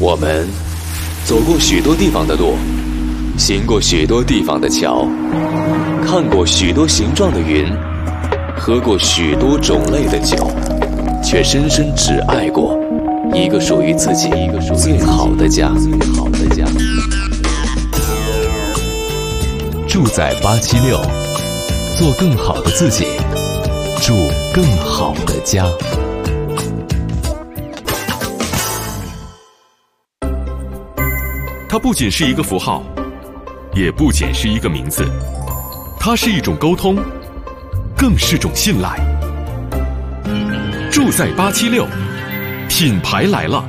我们走过许多地方的路，行过许多地方的桥，看过许多形状的云，喝过许多种类的酒，却深深只爱过一个属于自己最好的家。住在876，做更好的自己，住更好的家。 它不仅是一个符号，也不仅是一个名字，它是一种沟通，更是种信赖。住在876，品牌来了。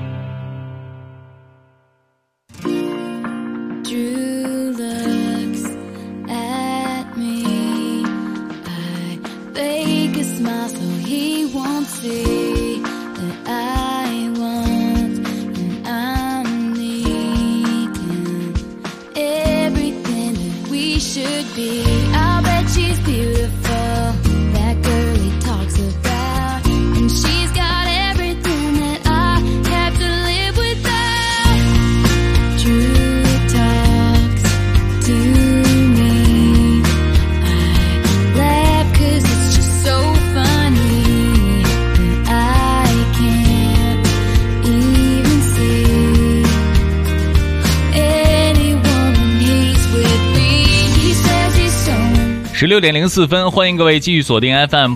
16:04，欢迎各位继续锁定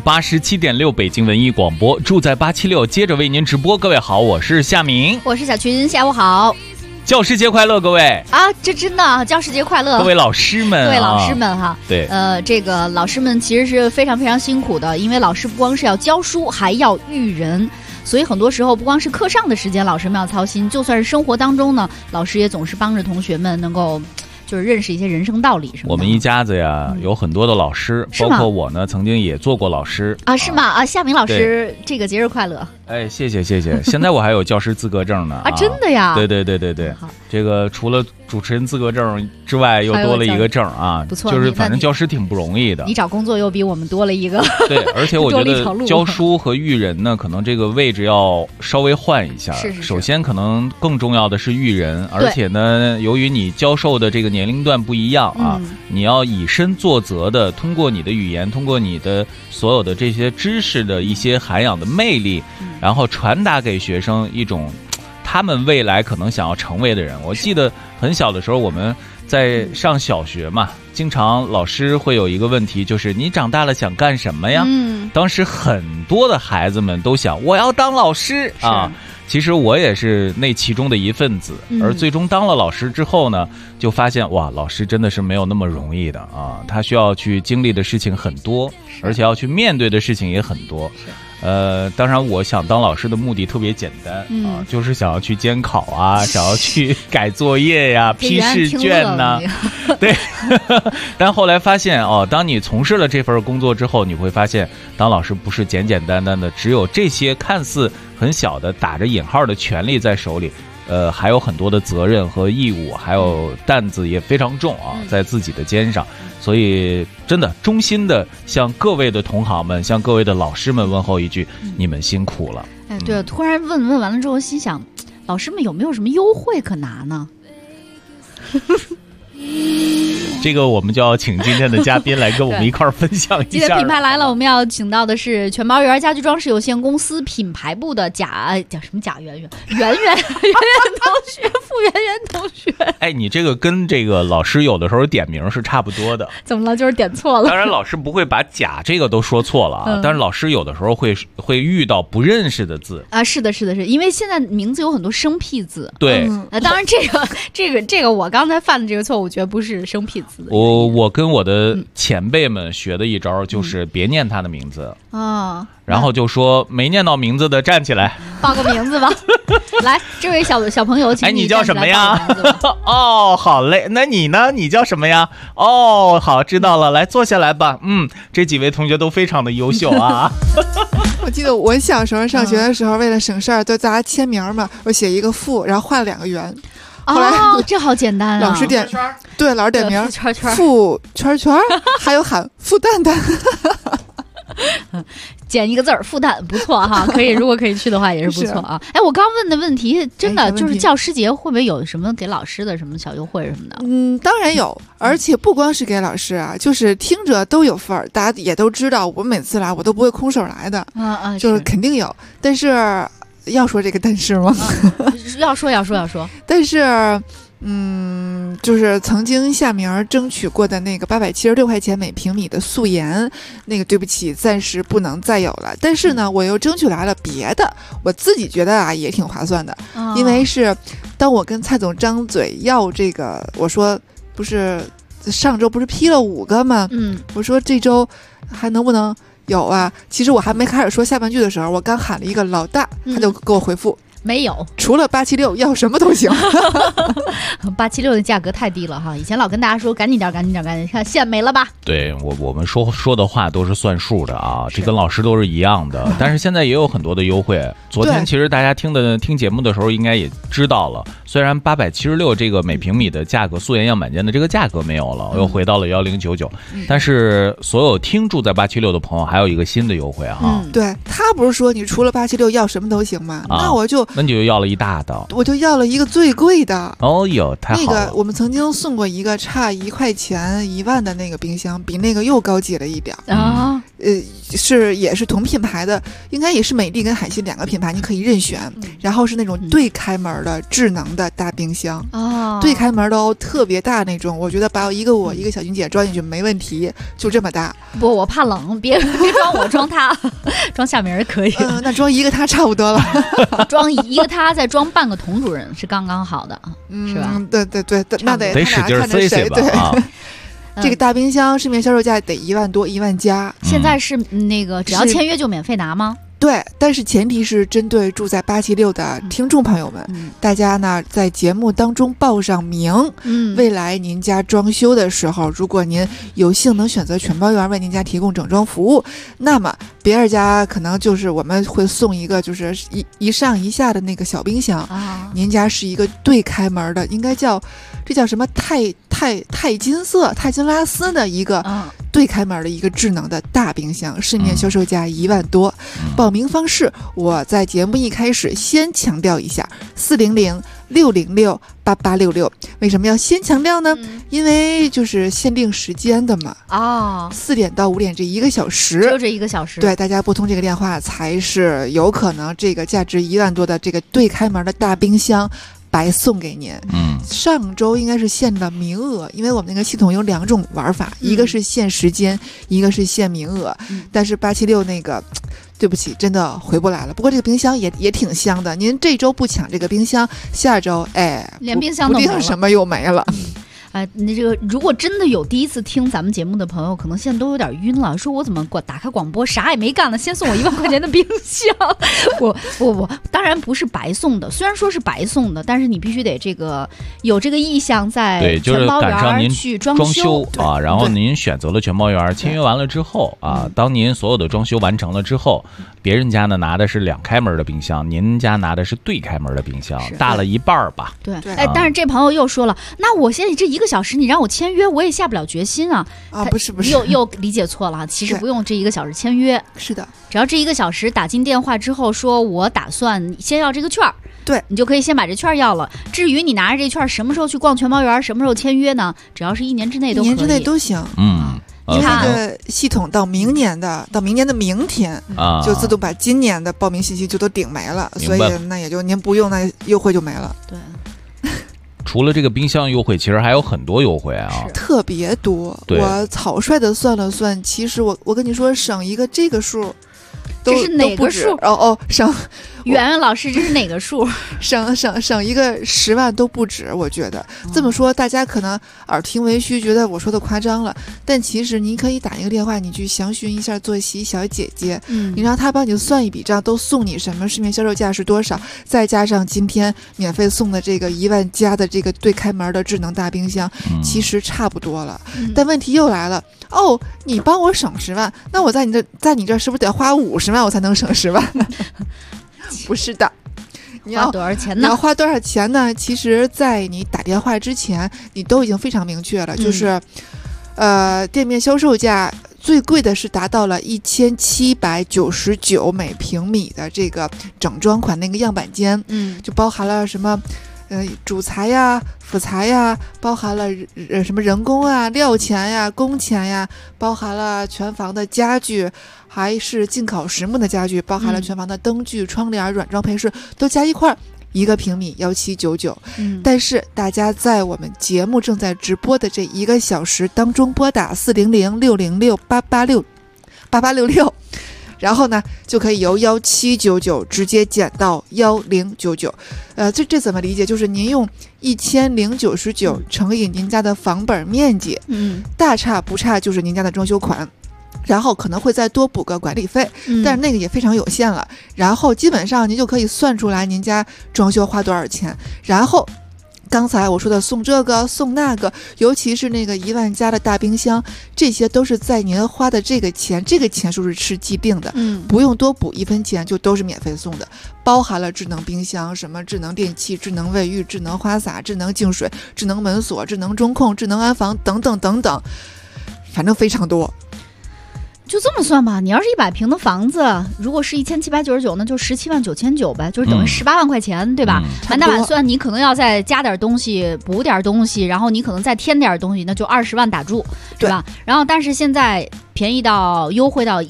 FM87.6北京文艺广播，住在876，接着为您直播。各位好，我是夏明， 我是小群，下午好。 教师节快乐，各位啊！这真的教师节快乐， 各位老师们， 各位老师们哈。 对， 这个老师们其实是非常非常辛苦的，因为老师不光是要教书，还要育人。所以很多时候不光是课上的时间老师们要操心，就算是生活当中呢，老师也总是帮着同学们能够就是认识一些人生道理什么的。 我们一家子呀，有很多的老师，包括我呢，曾经也做过老师啊，是吗？啊，夏明老师，这个节日快乐！ 哎，谢谢。现在我还有教师资格证呢啊，真的呀？ 对。这个除了主持人资格证之外，又多了一个证啊， 不错。 就是反正教师挺不容易的。 你找工作又比我们多了一个。 对，而且我觉得教书和育人呢，可能这个位置要稍微换一下。 是。 首先，可能更重要的是育人，而且呢，由于你教授的这个年龄段不一样啊，你要以身作则的，通过你的语言，通过你的所有的这些知识的一些涵养的魅力，然后传达给学生一种他们未来可能想要成为的人。我记得很小的时候，我们在上小学嘛，经常老师会有一个问题，就是你长大了想干什么呀？当时很多的孩子们都想我要当老师啊。其实我也是那其中的一份子，而最终当了老师之后呢，就发现哇，老师真的是没有那么容易的啊，他需要去经历的事情很多，而且要去面对的事情也很多。当然我想当老师的目的特别简单啊，就是想要去监考啊，想要去改作业呀、批试卷呐。对，但后来发现哦，当你从事了这份工作之后，你会发现当老师不是简简单单的只有这些看似很小的打着引号的权利在手里，还有很多的责任和义务，还有担子也非常重啊，在自己的肩上。所以真的衷心的向各位的同行们，向各位的老师们问候一句，你们辛苦了。 哎，对，突然问完了之后，心想，老师们有没有什么优惠可拿呢？ 这个我们就要请今天的嘉宾来跟我们一块儿分享一下。 今天品牌来了，我们要请到的是全包园家居装饰有限公司品牌部的圆圆同学，傅圆圆同学。 哎，你这个跟这个老师有的时候点名是差不多的。 怎么了？就是点错了。 当然，老师不会把甲这个都说错了啊，但是老师有的时候会遇到不认识的字啊。是的，因为现在名字有很多生僻字。 对， 当然这个我刚才犯的这个错误，绝不是生僻字。 我跟我的前辈们学的一招就是别念他的名字啊， 然后就说没念到名字的站起来报个名字吧。来，这位小朋友，请你叫什么呀？哦，好嘞，那你呢？你叫什么呀？哦，好，知道了，来坐下来吧。这几位同学都非常的优秀啊。 我记得我小时候上学的时候，为了省事儿，就大家签名嘛，我写一个傅，然后画2个圆。后来这好简单啊！ 老师点对，老师点名傅圈，还有喊傅蛋蛋。 减一个字儿，负担不错哈，可以，如果可以去的话也是不错啊。哎，我刚问的问题真的就是教师节会不会有什么给老师的什么小优惠什么的？ 当然有，而且不光是给老师啊，就是听着都有份儿。大家也都知道，我每次来我都不会空手来的，就是肯定有。但是要说这个但是吗？ 要说。 但是。就是曾经夏明儿争取过的那个876块钱每平米的素颜，那个对不起，暂时不能再有了。但是呢，我又争取来了别的，我自己觉得啊也挺划算的，因为是当我跟蔡总张嘴要这个，我说不是上周不是批了5个吗？我说这周还能不能有啊？其实我还没开始说下半句的时候，我刚喊了一个老大，他就给我回复。 没有， 除了876要什么都行。 876的价格太低了哈，以前老跟大家说赶紧点，看现在没了吧？ 对，我们说的话都是算数的啊，这跟老师都是一样的。但是现在也有很多的优惠。昨天其实大家听节目的时候应该也知道了，虽然876这个每平米的价格，素颜样板间的这个价格没有了，又回到了1099，但是所有听住在876的朋友还有一个新的优惠哈。 对，他不是说你除了876要什么都行吗？那你就要了一大的， 我就要了一个最贵的。 哦哟，太好了！ 那个我们曾经送过一个差1块钱1万的那个冰箱，比那个又高级了一点啊。也是同品牌的，应该也是美的跟海信2个品牌，你可以任选。然后是那种对开门的智能的大冰箱对开门的哦，特别大那种。我觉得把我一个小军姐装进去没问题，就这么大。 不，我怕冷，别装我，装他，装夏明可以。 那装一个他差不多了。 装一个他再装半个童主任是刚刚好的，是吧？ 对，那得使劲塞塞吧啊！ 这个大冰箱市面销售价得1万多，1万加。 现在是那个只要签约就免费拿吗？ 对，但是前提是针对住在876的听众朋友们，大家呢在节目当中报上名，未来您家装修的时候，如果您有幸能选择全包园为您家提供整装服务，那么别人家可能就是我们会送一个就是一上一下的那个小冰箱，您家是一个对开门的，应该这叫什么钛金拉丝的一个对开门的一个智能的大冰箱，市面销售价1万多。报名方式我在节目一开始先强调一下，400-606-8866。为什么要先强调呢？因为就是限定时间的嘛。4点到5点这1个小时， 就这1个小时。 对，大家拨通这个电话才是有可能这个价值1万多的这个对开门的大冰箱白送给您。上周应该是限了名额，因为我们那个系统有2种玩法，一个是限时间，一个是限名额。但是876那个对不起，真的回不来了。不过这个冰箱也挺香的，您这周不抢这个冰箱，下周连冰箱都没了， 不定什么又没了。 你这个如果真的有第一次听咱们节目的朋友，可能现在都有点晕了，说我怎么打开广播啥也没干呢，先送我1万块钱的冰箱？我当然不是白送的，虽然说是白送的，但是你必须得有这个意向在全包园去装修啊，然后您选择了全包园，签约完了之后啊，当您所有的装修完成了之后，别人家呢拿的是2开门的冰箱，您家拿的是对开门的冰箱，大了一半吧。 对，但是这朋友又说了，那我现在这1个小时你让我签约，我也下不了决心啊！ 不是， 又理解错了，其实不用这1个小时签约， 是的， 只要这1个小时打进电话之后说，我打算先要这个券儿， 对， 你就可以先把这券要了。至于你拿着这券什么时候去逛全包园，什么时候签约呢？只要是1年之内都可以， 1年之内都行。你看，这个系统到明年的明天就自动把今年的报名信息就都顶没了，所以那也就您不用，那优惠就没了。 对。 除了这个冰箱优惠，其实还有很多优惠啊， 特别多。我草率的算了算，其实我跟你说，省一个这个数， 这是哪个数？ 省。 圆圆老师，这是哪个数？ 省一个10万都不止，我觉得这么说大家可能耳听为虚，觉得我说的夸张了，但其实你可以打一个电话，你去详询一下作息小姐姐，你让她帮你算一笔账，都送你什么市面销售价是多少，再加上今天免费送的这个1万加的这个对开门的智能大冰箱，其实差不多了。但问题又来了，你帮我省10万，那我在你这是不是得花50万我才能省10万呢？不是的， 你要多少钱呢？ 你要花多少钱呢？其实在你打电话之前你都已经非常明确了，就是店面销售价最贵的是达到了1799每平米的这个整装款那个样板间，就包含了什么主材呀、辅材呀，包含了什么人工啊、料钱呀、工钱呀，包含了全房的家具，还是进口实木的家具，包含了全房的灯具、窗帘、软装配饰，都加一块儿。1个平米1799，但是大家在我们节目正在直播的这1个小时当中拨打400-606-886，然后呢就可以由1799直接减到1099。这怎么理解？就是您用1099乘以您家的房本面积，大差不差就是您家的装修款。然后可能会再多补个管理费，但是那个也非常有限了。然后基本上您就可以算出来您家装修花多少钱。然后刚才我说的送这个送那个，尤其是那个1万加的大冰箱，这些都是在您花的这个钱数是吃既定的，不用多补1分钱，就都是免费送的，包含了智能冰箱、什么智能电器、智能卫浴、智能花洒、智能净水、智能门锁、智能中控、智能安防等等等等，反正非常多。 就这么算吧，你要是100平的房子，如果是1799，那就17.999呗，就是等于18万块钱，对吧？满打满算，你可能要再加点东西，补点东西，然后你可能再添点东西，那就20万打住，对吧？然后但是现在便宜到优惠到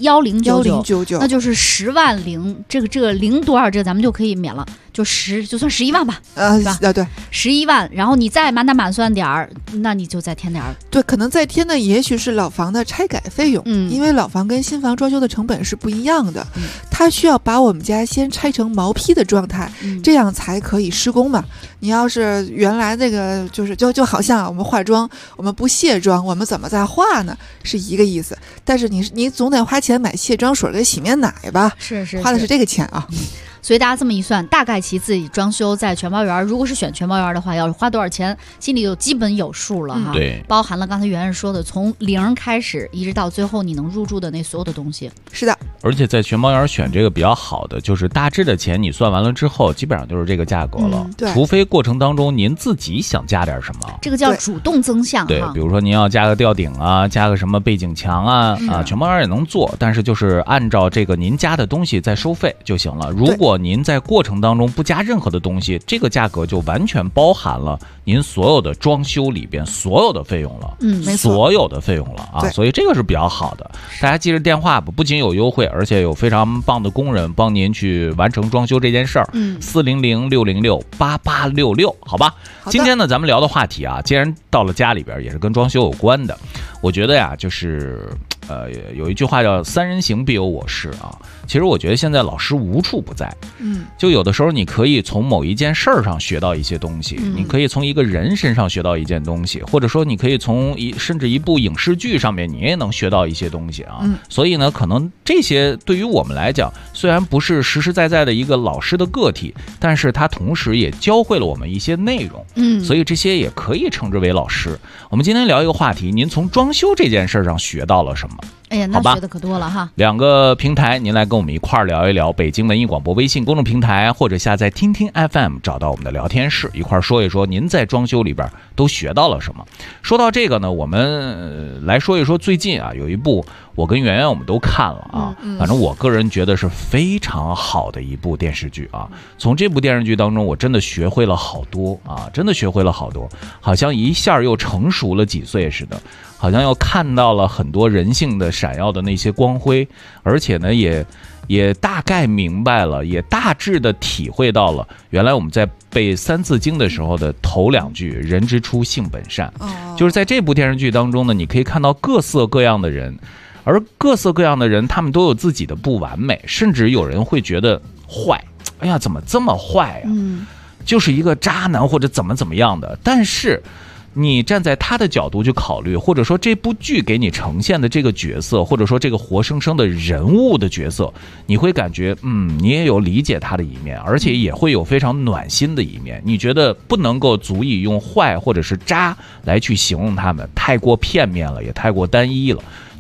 1099，那就是10万零这个零多少，这个咱们就可以免了，就算11万吧，对吧？ 对 ，11万，然后你再满打满算点儿，那你就再添点儿。 对，可能再添的也许是老房的拆改费用，因为老房跟新房装修的成本是不一样的，它需要把我们家先拆成毛坯的状态，这样才可以施工嘛。你要是原来那个就好像我们化妆，我们不卸妆，我们怎么再化呢？是一个意思。但是你总得花钱买卸妆水跟洗面奶吧？ 是， 花的是这个钱啊。 所以大家这么一算，大概其自己装修在全包园，如果是选全包园的话，要花多少钱，心里就基本有数了哈。 对， 包含了刚才圆圆说的，从0开始，一直到最后你能入住的那所有的东西。 是的， 而且在全包园选这个比较好的，就是大致的钱你算完了之后，基本上就是这个价格了。 对， 除非过程当中您自己想加点什么， 这个叫主动增项。 对，比如说您要加个吊顶啊，加个什么背景墙啊，全包园也能做，但是就是按照这个您加的东西再收费就行了。如果您在过程当中不加任何的东西，这个价格就完全包含了您所有的装修里边所有的费用了， 没错， 所有的费用了啊，所以这个是比较好的。大家记着电话不仅有优惠，而且有非常棒的工人帮您去完成装修这件事儿。400-606-8866，好吧。今天呢，咱们聊的话题啊，既然到了家里边，也是跟装修有关的。我觉得呀，就是有一句话叫3人行必有我师啊。其实我觉得现在老师无处不在，就有的时候你可以从某一件事儿上学到一些东西，你可以从一个人身上学到一件东西，或者说你可以从甚至一部影视剧上面你也能学到一些东西啊。所以呢，可能这些对于我们来讲，虽然不是实实在在的一个老师的个体，但是它同时也教会了我们一些内容，所以这些也可以称之为老师。我们今天聊一个话题，您从装修这件事上学到了什么？ 哎呀，那学的可多了哈。 2个平台，您来跟我们一块儿聊一聊。北京文艺广播微信公众平台，或者下载听听 FM， 找到我们的聊天室，一块儿说一说您在装修里边都学到了什么。说到这个呢，我们来说一说最近啊，有一部我跟圆圆我们都看了啊，反正我个人觉得是非常好的一部电视剧啊。从这部电视剧当中，我真的学会了好多啊，真的学会了好多，好像一下又成熟了几岁似的。好像又看到了很多人性的闪耀的那些光辉，而且呢也大概明白了，也大致的体会到了原来我们在背三字经的时候的头2句人之初性本善。就是在这部电视剧当中呢，你可以看到各色各样的人，而各色各样的人他们都有自己的不完美，甚至有人会觉得坏，哎呀怎么这么坏啊，就是一个渣男或者怎么样的。但是你站在他的角度去考虑，或者说这部剧给你呈现的这个角色，或者说这个活生生的人物的角色，你会感觉你也有理解他的一面，而且也会有非常暖心的一面。你觉得不能够足以用坏或者是渣来去形容他们，太过片面了，也太过单一了。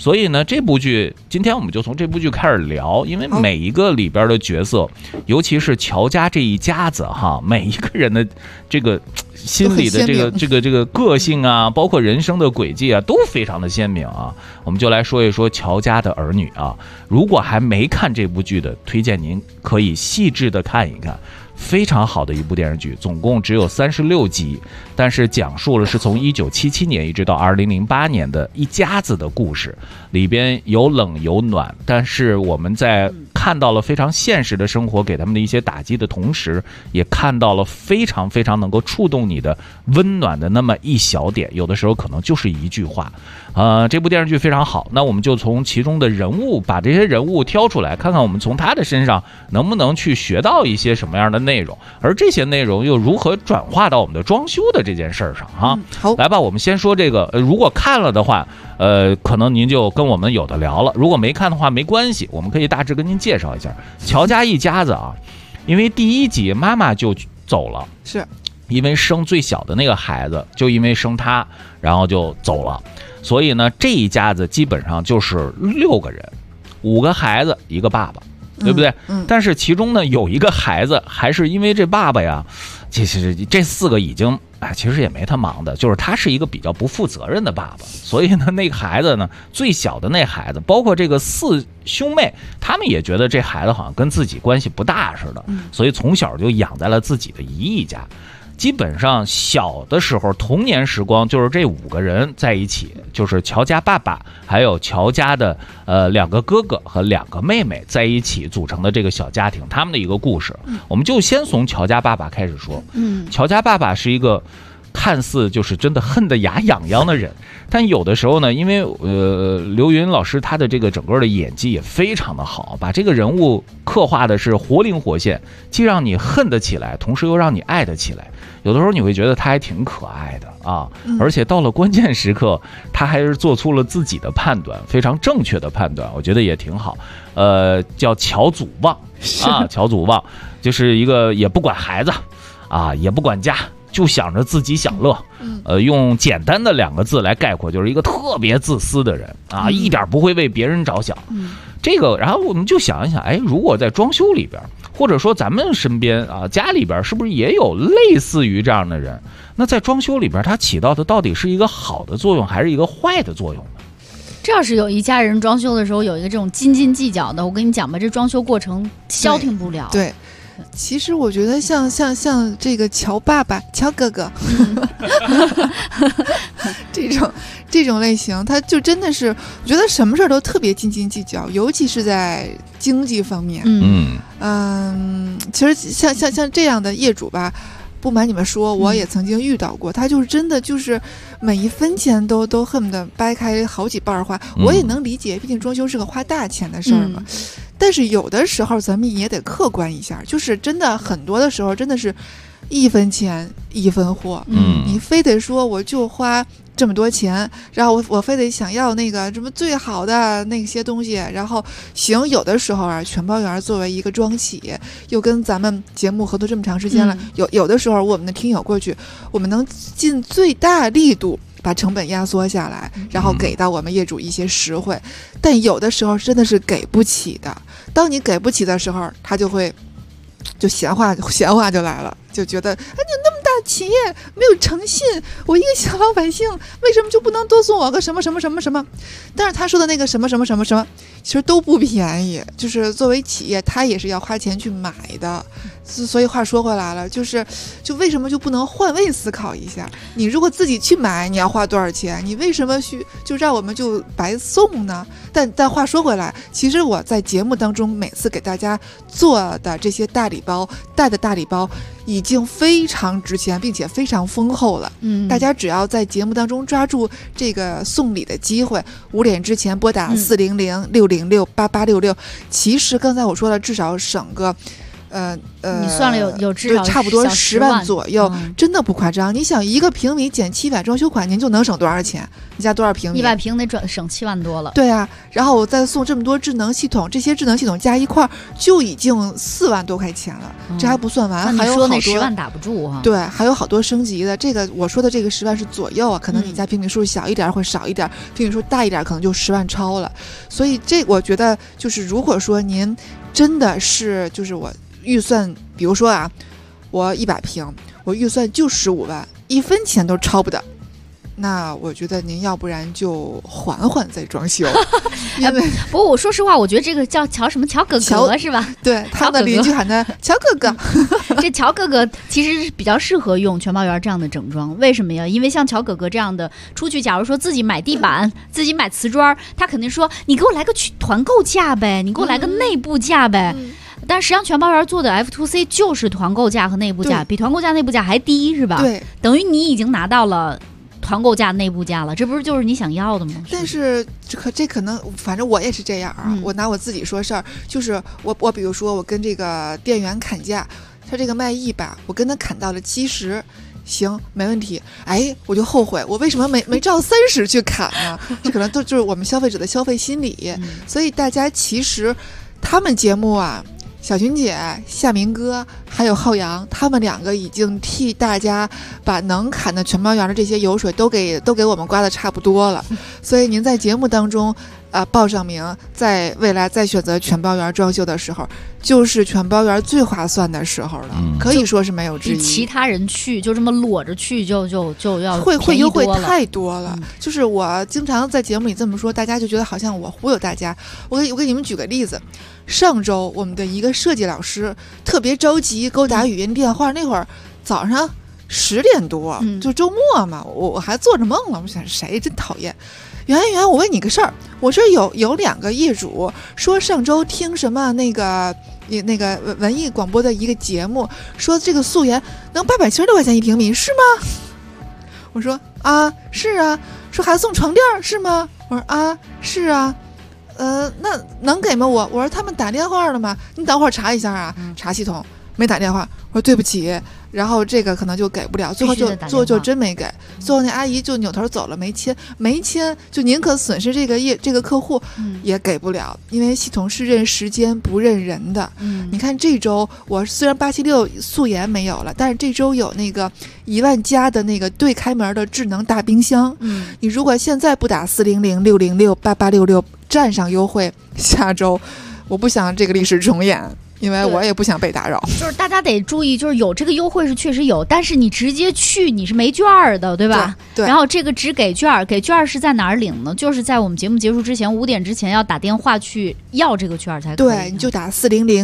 所以呢，这部剧今天我们就从这部剧开始聊，因为每一个里边的角色，尤其是乔家这一家子哈，每一个人的这个心里的这个个性啊，包括人生的轨迹啊，都非常的鲜明啊。我们就来说一说乔家的儿女啊。如果还没看这部剧的，推荐您可以细致的看一看。非常好的一部电视剧，总共只有36集，但是讲述了是从1977年一直到2008年的一家子的故事，里边有冷有暖，但是我们在看到了非常现实的生活给他们的一些打击的同时，也看到了非常非常能够触动你的温暖的那么一小点，有的时候可能就是一句话。这部电视剧非常好，那我们就从其中的人物，把这些人物挑出来，看看我们从他的身上能不能去学到一些什么样的内容，而这些内容又如何转化到我们的装修的这件事上哈。 好， 来吧，我们先说这个，如果看了的话，可能您就跟我们有的聊了；如果没看的话，没关系，我们可以大致跟您介绍一下乔家一家子啊。因为第1集妈妈就走了， 是因为生最小的那个孩子，就因为生他，然后就走了。所以呢，这一家子基本上就是6个人，5个孩子1个爸爸，对不对？但是其中呢有一个孩子还是因为这爸爸呀，其实这4个已经其实也没他忙的，就是他是一个比较不负责任的爸爸，所以呢那个孩子呢，最小的那孩子，包括这个4兄妹，他们也觉得这孩子好像跟自己关系不大似的，所以从小就养在了自己的姨家。基本上小的时候童年时光就是这5个人在一起，就是乔家爸爸还有乔家的2个哥哥和2个妹妹在一起组成的这个小家庭，他们的一个故事。我们就先从乔家爸爸开始说。乔家爸爸是一个看似就是真的恨得牙痒痒的人，但有的时候呢，因为刘云老师他的这个整个的演技也非常的好，把这个人物刻画的是活灵活现，既让你恨得起来，同时又让你爱得起来。有的时候你会觉得他还挺可爱的啊，而且到了关键时刻，他还是做出了自己的判断，非常正确的判断，我觉得也挺好。叫乔祖望啊，乔祖望就是一个也不管孩子啊，也不管家，就想着自己享乐。用简单的2个字来概括，就是一个特别自私的人啊，一点不会为别人着想。这个，然后我们就想一想，如果在装修里边，或者说咱们身边啊，家里边是不是也有类似于这样的人？那在装修里边，他起到的到底是一个好的作用，还是一个坏的作用呢？ 这要是有一家人装修的时候有一个这种斤斤计较的，我跟你讲吧，这装修过程消停不了。 对。其实我觉得像这个乔爸爸、乔哥哥这种类型，他就真的是，我觉得什么事都特别斤斤计较，尤其是在经济方面。其实像这样的业主吧，不瞒你们说，我也曾经遇到过，他就是真的就是每一分钱都恨不得掰开好几瓣花。我也能理解，毕竟装修是个花大钱的事儿嘛。但是有的时候咱们也得客观一下，就是真的很多的时候真的是1分钱1分货。你非得说我就花这么多钱，然后我非得想要那个什么最好的那些东西，然后行，有的时候啊，全包园作为一个装企业，又跟咱们节目合作这么长时间了，有的时候我们的听友过去，我们能尽最大力度把成本压缩下来，然后给到我们业主一些实惠，但有的时候真的是给不起的。当你给不起的时候，他就会闲话就来了，就觉得你那么大企业没有诚信，我一个小老百姓为什么就不能多送我个什么什么什么什么？但是他说的那个什么什么什么什么其实都不便宜，就是作为企业他也是要花钱去买的。所以话说回来了，就为什么就不能换位思考一下？你如果自己去买，你要花多少钱？你为什么就让我们就白送呢？但话说回来，其实我在节目当中每次给大家做的这些大礼包，带的大礼包已经非常值钱，并且非常丰厚了。大家只要在节目当中抓住这个送礼的机会，5点之前拨打400-606-8866。其实刚才我说了，至少省个你算了有至少差不多10万左右，真的不夸张。你想1个平米减700装修款，您就能省多少钱？你家多少平米 ？100平得省7万多了。 对啊，然后我再送这么多智能系统，这些智能系统加一块就已经4万多块钱了，这还不算完，还有好多。 那10万打不住啊。 对，还有好多升级的。这个我说的这个10万是左右啊，可能你家平米数小一点或少一点，平米数大一点可能就10万超了。所以这我觉得就是如果说您真的是就是我预算，比如说啊，我100平，我预算就15万，1分钱都超不的。那我觉得您要不然就缓缓再装修。 不过我说实话，我觉得这个叫乔什么乔哥哥是吧？ 对，他的邻居喊他乔哥哥。 这乔哥哥其实是比较适合用全包园这样的整装，为什么呀？因为像乔哥哥这样的出去，假如说自己买地板、自己买瓷砖，他肯定说你给我来个团购价呗，你给我来个内部价呗。但实际上全包园做的 F2C 就是团购价和内部价，比团购价内部价还低是吧？ 对， 等于你已经拿到了团购价内部价了，这不是就是你想要的吗？ 但是这可能反正我也是这样啊，我拿我自己说事儿，就是我比如说我跟这个店员砍价，他这个卖100，我跟他砍到了70，行，没问题。哎，我就后悔，我为什么没照30去砍呢？这可能都就是我们消费者的消费心理。所以大家其实他们节目啊，小群姐、夏明哥还有浩洋，他们2个已经替大家把能砍的全包园的这些油水都给我们刮的差不多了。所以您在节目当中报上名，在未来再选择全包园装修的时候，就是全包园最划算的时候了，可以说是没有之一。 比其他人去就这么裸着去就要会优惠太多了。就是我经常在节目里这么说，大家就觉得好像我忽悠大家。我给你们举个例子，上周我们的一个设计老师特别着急给我打语音电话，那会儿早上10点多，就周末嘛，我还做着梦了，我想谁真讨厌。圆，我问你个事儿，我这有2个业主说上周听什么那个文艺广播的一个节目，说这个素颜能876块钱1平米，是吗？我说啊，是啊。说还送床垫是吗？我说啊，是啊。那能给吗？我说他们打电话了吗？你等会儿查一下啊，查系统没打电话。我说对不起，然后这个可能就给不了，最后就真没给，最后那阿姨就扭头走了，没签，就宁可损失这个客户也给不了，因为系统是认时间不认人的。你看这周我虽然876素颜没有了，但是这周有那个1万加的那个对开门的智能大冰箱。你如果现在不打400-606-8866站上优惠，下周我不想这个历史重演，因为我也不想被打扰。 就是大家得注意，就是有这个优惠是确实有，但是你直接去你是没券的，对吧？ 对。 然后这个只给券，给券是在哪儿领呢？就是在我们节目结束之前5点之前要打电话去要这个券才可以。 对，你就打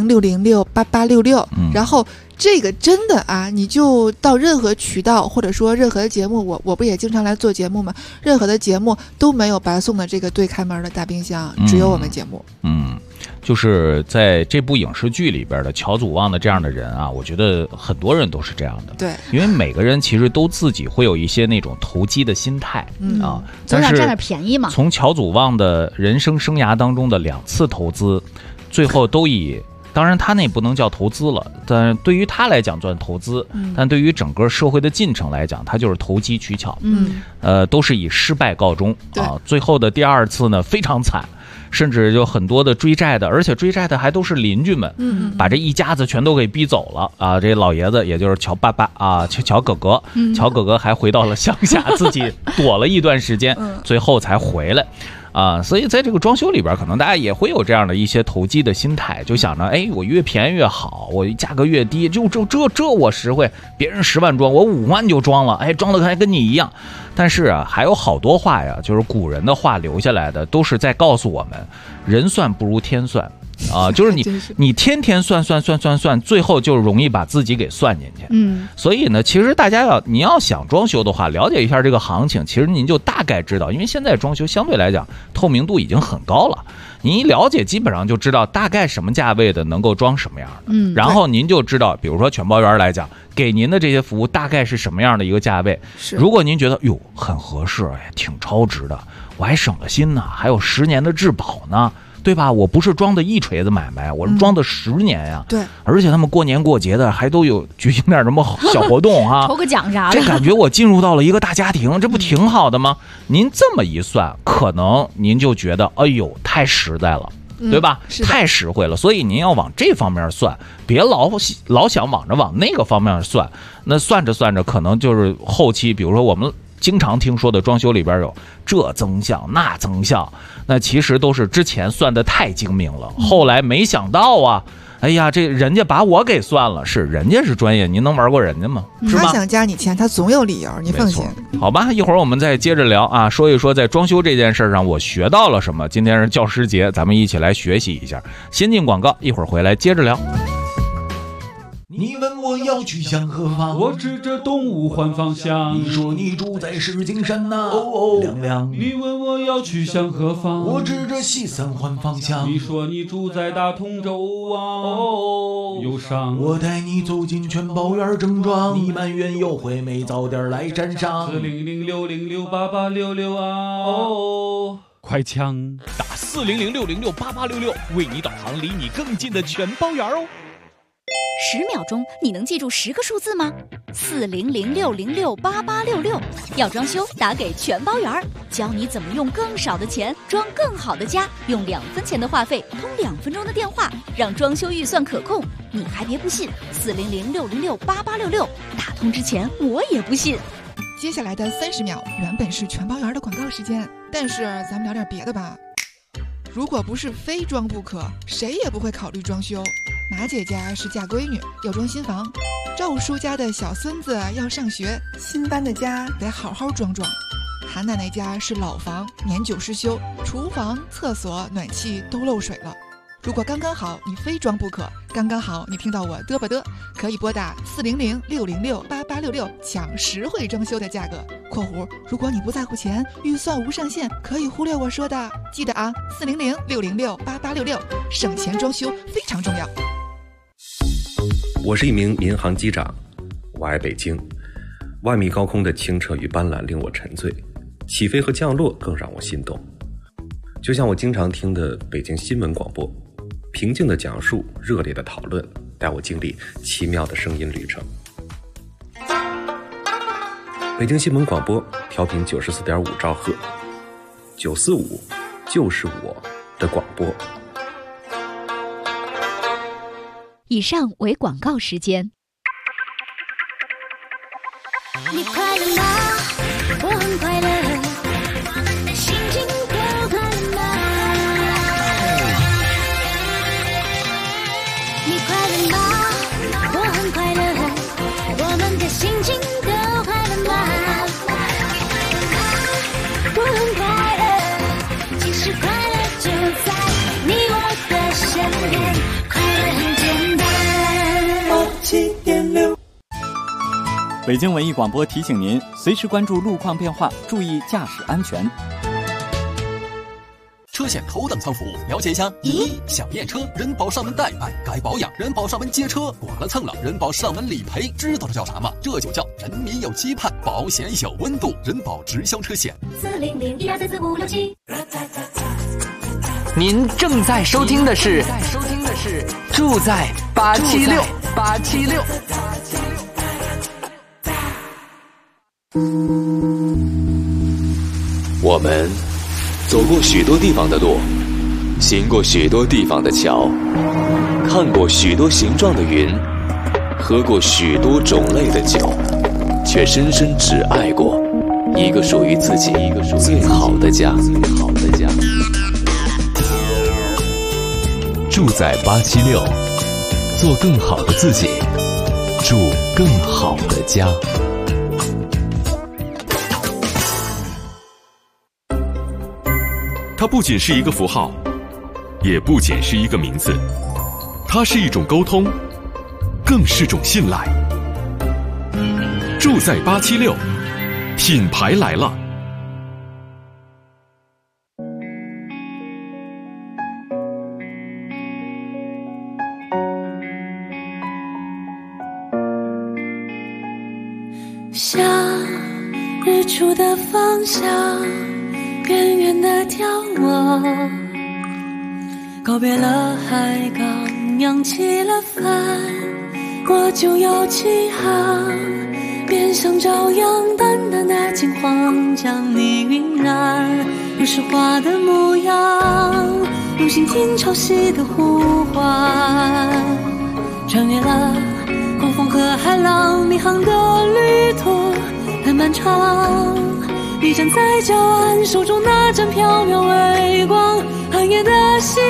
400-606-8866，然后这个真的啊，你就到任何渠道或者说任何的节目，我不也经常来做节目吗？任何的节目都没有白送的这个对开门的大冰箱，只有我们节目。 就是在这部影视剧里边的乔祖望的这样的人啊，我觉得很多人都是这样的。 对， 因为每个人其实都自己会有一些那种投机的心态总想占点便宜嘛。 从乔祖望的人生生涯当中的2次投资，最后都以当然他那不能叫投资了，但对于他来讲算投资，但对于整个社会的进程来讲，他就是投机取巧。都是以失败告终啊。最后的第2次呢非常惨。甚至就很多的追债的，而且追债的还都是邻居们，把这一家子全都给逼走了啊！这老爷子也就是乔爸爸啊，乔哥哥，乔哥哥还回到了乡下，自己躲了一段时间，最后才回来。所以在这个装修里边，可能大家也会有这样的一些投机的心态，就想着，哎，我越便宜越好，我价格越低，就这我实惠，别人10万装，我5万就装了，哎，装的还跟你一样。但是啊，还有好多话呀，就是古人的话留下来的，都是在告诉我们，人算不如天算。就是你天天算，最后就容易把自己给算进去。所以呢，其实大家你要想装修的话，了解一下这个行情，其实您就大概知道，因为现在装修相对来讲透明度已经很高了，您一了解基本上就知道大概什么价位的能够装什么样的。然后您就知道，比如说全包园来讲，给您的这些服务大概是什么样的一个价位。如果您觉得哟很合适，哎，挺超值的，我还省了心呢，还有10年的质保呢。 对吧？我不是装的一锤子买卖，我是装的10年呀。 对， 而且他们过年过节的还都有举行点什么小活动哈， 抽个奖啥的， 这感觉我进入到了一个大家庭，这不挺好的吗？您这么一算，可能您就觉得，哎呦，太实在了。对吧？太实惠了，所以您要往这方面算，别老想往那个方面算。那算着算着，可能就是后期，比如说我们经常听说的装修里边有这增项那增项，那其实都是之前算的太精明了，后来没想到啊。哎呀，这人家把我给算了，是人家是专业，您能玩过人家吗？是吧？ 他想加你钱，他总有理由，你放心。 好吧，一会儿我们再接着聊啊，说一说在装修这件事上我学到了什么。今天是教师节，咱们一起来学习一下。先进广告，一会儿回来接着聊。 你问我要去向何方， 我指着东吴环方向。 你说你住在石景山呐，亮亮。 你问我要去向何方， 我指着西三环方向。 你说你住在大通州啊，忧伤。 我带你走进全宝园正庄，你埋怨有回没早点来山上。 40060688866啊，快枪打40060688866，为你导航离你更近的全包园哦。 10秒钟，你能记住10个数字吗？40060688866，要装修打给全包园，教你怎么用更少的钱装更好的家，用2分钱的话费通2分钟的电话，让装修预算可控。你还别不信，40060688866，打通之前我也不信。 接下来的30秒原本是全包园的广告时间，但是咱们聊点别的吧。如果不是非装不可，谁也不会考虑装修。马姐家是嫁闺女，要装新房；赵叔家的小孙子要上学，新搬的家得好好装装。韩奶奶家是老房，年久失修，厨房、厕所、暖气都漏水了。如果刚刚好你非装不可，刚刚好你听到我嘚吧嘚，可以拨打40060688866抢实惠装修的价格（括弧如果你不在乎钱，预算无上限，可以忽略我说的）。记得啊，40060688866，省钱装修非常重要。 我是一名民航机长，我爱北京。万米高空的清澈与斑斓令我沉醉，起飞和降落更让我心动。就像我经常听的北京新闻广播，平静的讲述，热烈的讨论，带我经历奇妙的声音旅程。北京新闻广播调频94.5兆赫，945就是我的广播。 以上为广告时间。 你快乐吗？我很快乐，心情都快乐吗？你快乐吗？我很快乐，我们的心情都快乐吗？我很快乐，其实快乐就在你我的身边，快乐很简单。7.6 北京文艺广播提醒您，随时关注路况变化，注意驾驶安全。 车险头等舱服务，了解一下。想验车，人保上门代办；该保养，人保上门接车；剐了蹭了，人保上门理赔。知道这叫啥吗？这就叫人民有期盼，保险有温度。人保直销车险。40012344567。 您正在收听的是住在876。 我们走过许多地方的路，行过许多地方的桥，看过许多形状的云，喝过许多种类的酒，却深深只爱过一个属于自己最好的家。住在876，做更好的自己，住更好的家。 它不仅是一个符号，也不仅是一个名字，它是一种沟通，更是种信赖。住在876，品牌来了。 向日出的方向远远地眺望， 告别了海港，扬起了帆，我就要起航，便想照样淡淡的金黄，将你晕染如诗画的模样，用心听潮汐的呼唤，穿越了狂风和海浪，迷航的旅途很漫长，你站在礁岸，手中那盏缥缈微光，寒夜的希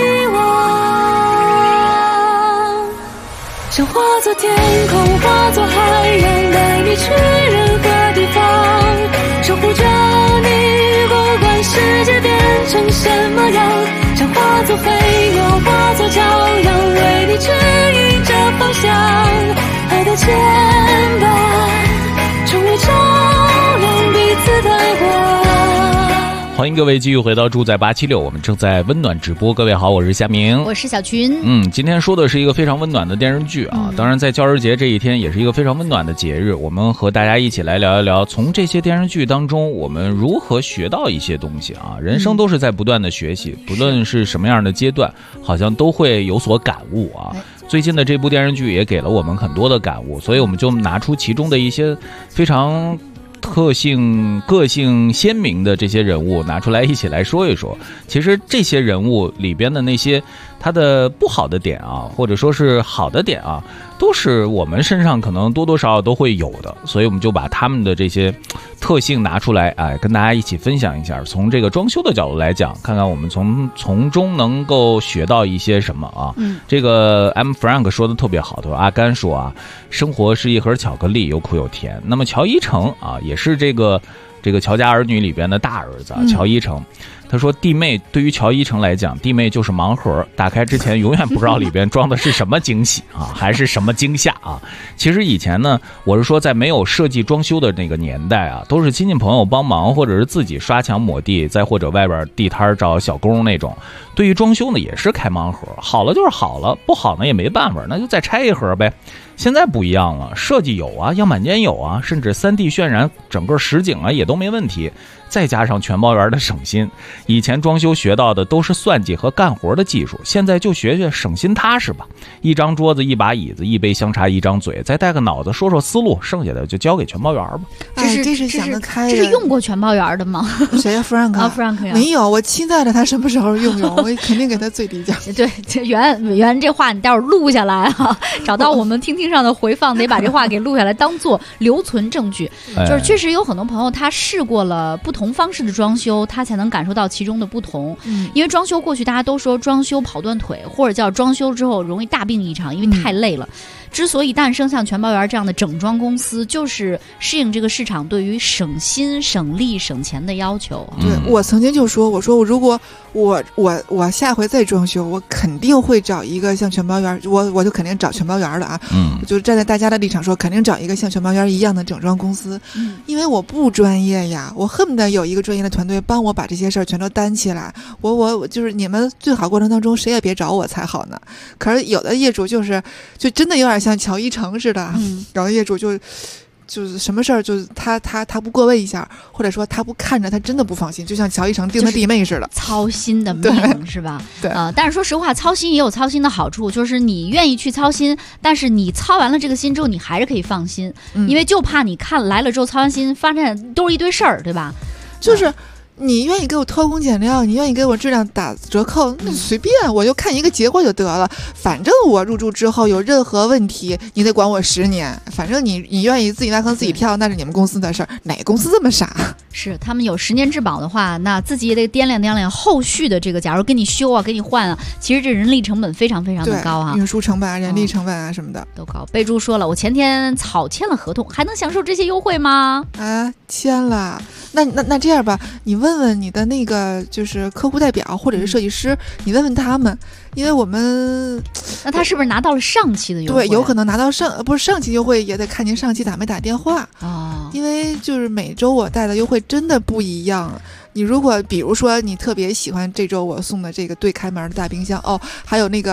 望，想化作天空，化作海洋，带你去任何地方，守护着你，不管世界变成什么样，想化作飞鸟，化作骄阳，为你指引着方向，爱的牵绊成为照亮彼此的光。 欢迎各位继续回到住在876，我们正在温暖直播。各位好，我是夏明， 我是小群。 今天说的是一个非常温暖的电视剧啊。当然，在教师节这一天，也是一个非常温暖的节日。我们和大家一起来聊一聊，从这些电视剧当中，我们如何学到一些东西啊。人生都是在不断的学习，不论是什么样的阶段，好像都会有所感悟啊。最近的这部电视剧也给了我们很多的感悟，所以我们就拿出其中的一些非常个性鲜明的这些人物拿出来一起来说一说。其实这些人物里边的那些他的不好的点啊，或者说是好的点啊，都是我们身上可能多多少少都会有的，所以我们就把他们的这些特性拿出来，跟大家一起分享一下。从这个装修的角度来讲，看看我们从中能够学到一些什么啊。这个 M. Frank 说的特别好，他说阿甘说啊，生活是一盒巧克力，有苦有甜。那么乔一成啊，也是这个乔家儿女里边的大儿子乔一成。他说弟妹对于乔一成来讲，弟妹就是盲盒，打开之前永远不知道里边装的是什么惊喜啊，还是什么惊吓啊。其实以前呢，我是说在没有设计装修的那个年代啊，都是亲戚朋友帮忙，或者是自己刷墙抹地，再或者外边地摊找小工那种。对于装修呢，也是开盲盒，好了就是好了，不好呢也没办法，那就再拆一盒呗。现在不一样了，设计有啊，样板间有啊，甚至3D 渲染整个实景啊也都没问题。再加上全包圆的省心，以前装修学到的都是算计和干活的技术，现在就学学省心踏实吧。一张桌子，一把椅子，一杯香茶，一张嘴，再带个脑子说说思路，剩下的就交给全包圆吧。 这是想得开的。 这是用过全包圆的吗？ 谁呀？Frank 啊，Frank 呀？ 没有，我期待着他什么时候用，我肯定给他最低价。 对，原这话你待会儿录下来啊，找到我们听听上的回放，得把这话给录下来，当做留存证据。就是确实有很多朋友他试过了不同方式的装修，他才能感受到其中的不同。因为装修过去大家都说装修跑断腿，或者叫装修之后容易大病一场，因为太累了。之所以诞生像全包圆这样的整装公司，就是适应这个市场对于省心、省力、省钱的要求。 对，我曾经就说，我如果我下回再装修，我肯定会找一个像全包圆，我就肯定找全包圆的啊。我就站在大家的立场说，肯定找一个像全包圆一样的整装公司。因为我不专业呀，我恨不得有一个专业的团队帮我把这些事儿全都担起来。我就是你们最好过程当中谁也别找我才好呢。可是有的业主就真的有点像乔一成似的，有的业主就是什么事儿，就是他不过问一下，或者说他不看着，他真的不放心，就像乔一成盯他弟妹似的， 操心的命是吧？ 对， 但是说实话，操心也有操心的好处，就是你愿意去操心，但是你操完了这个心之后，你还是可以放心，因为就怕你看来了之后操完心，发现都是一堆事儿，对吧？ 就是。你愿意给我偷工减料，你愿意给我质量打折扣，那随便，我就看一个结果就得了。反正我入住之后有任何问题，你得管我10年。反正你愿意自己挖坑自己跳，那是你们公司的事儿。哪个公司这么傻？ 是他们有10年质保的话，那自己也得掂量后续的这个，假如给你修啊，给你换啊，其实这人力成本非常非常的高啊， 运输成本啊，人力成本啊什么的都高。备注说了，我前天草签了合同，还能享受这些优惠吗？ 啊，签了。那这样吧，你问问你的那个就是客户代表或者是设计师，你问问他们，因为我们那他是不是拿到了上期的优惠？ 对，有可能拿到上期优惠，也得看您上期打没打电话啊。 因为就是每周我带的优惠真的不一样。你如果比如说你特别喜欢这周我送的这个对开门的大冰箱哦，还有那个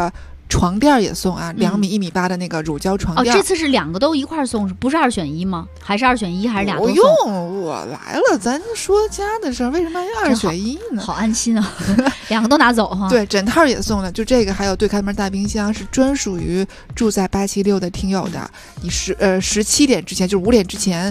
床垫也送啊，2米1米8的那个乳胶床垫。 这次是2个都一块送，不是2选1吗？还是2选1，还是俩都送？ 不用，我来了，咱说家的事儿，为什么要2选1呢？ 好安心啊，2个都拿走哈。 对，枕套也送了，就这个，还有对开门大冰箱，是专属于住在876的听友的。你17点之前，就是5点之前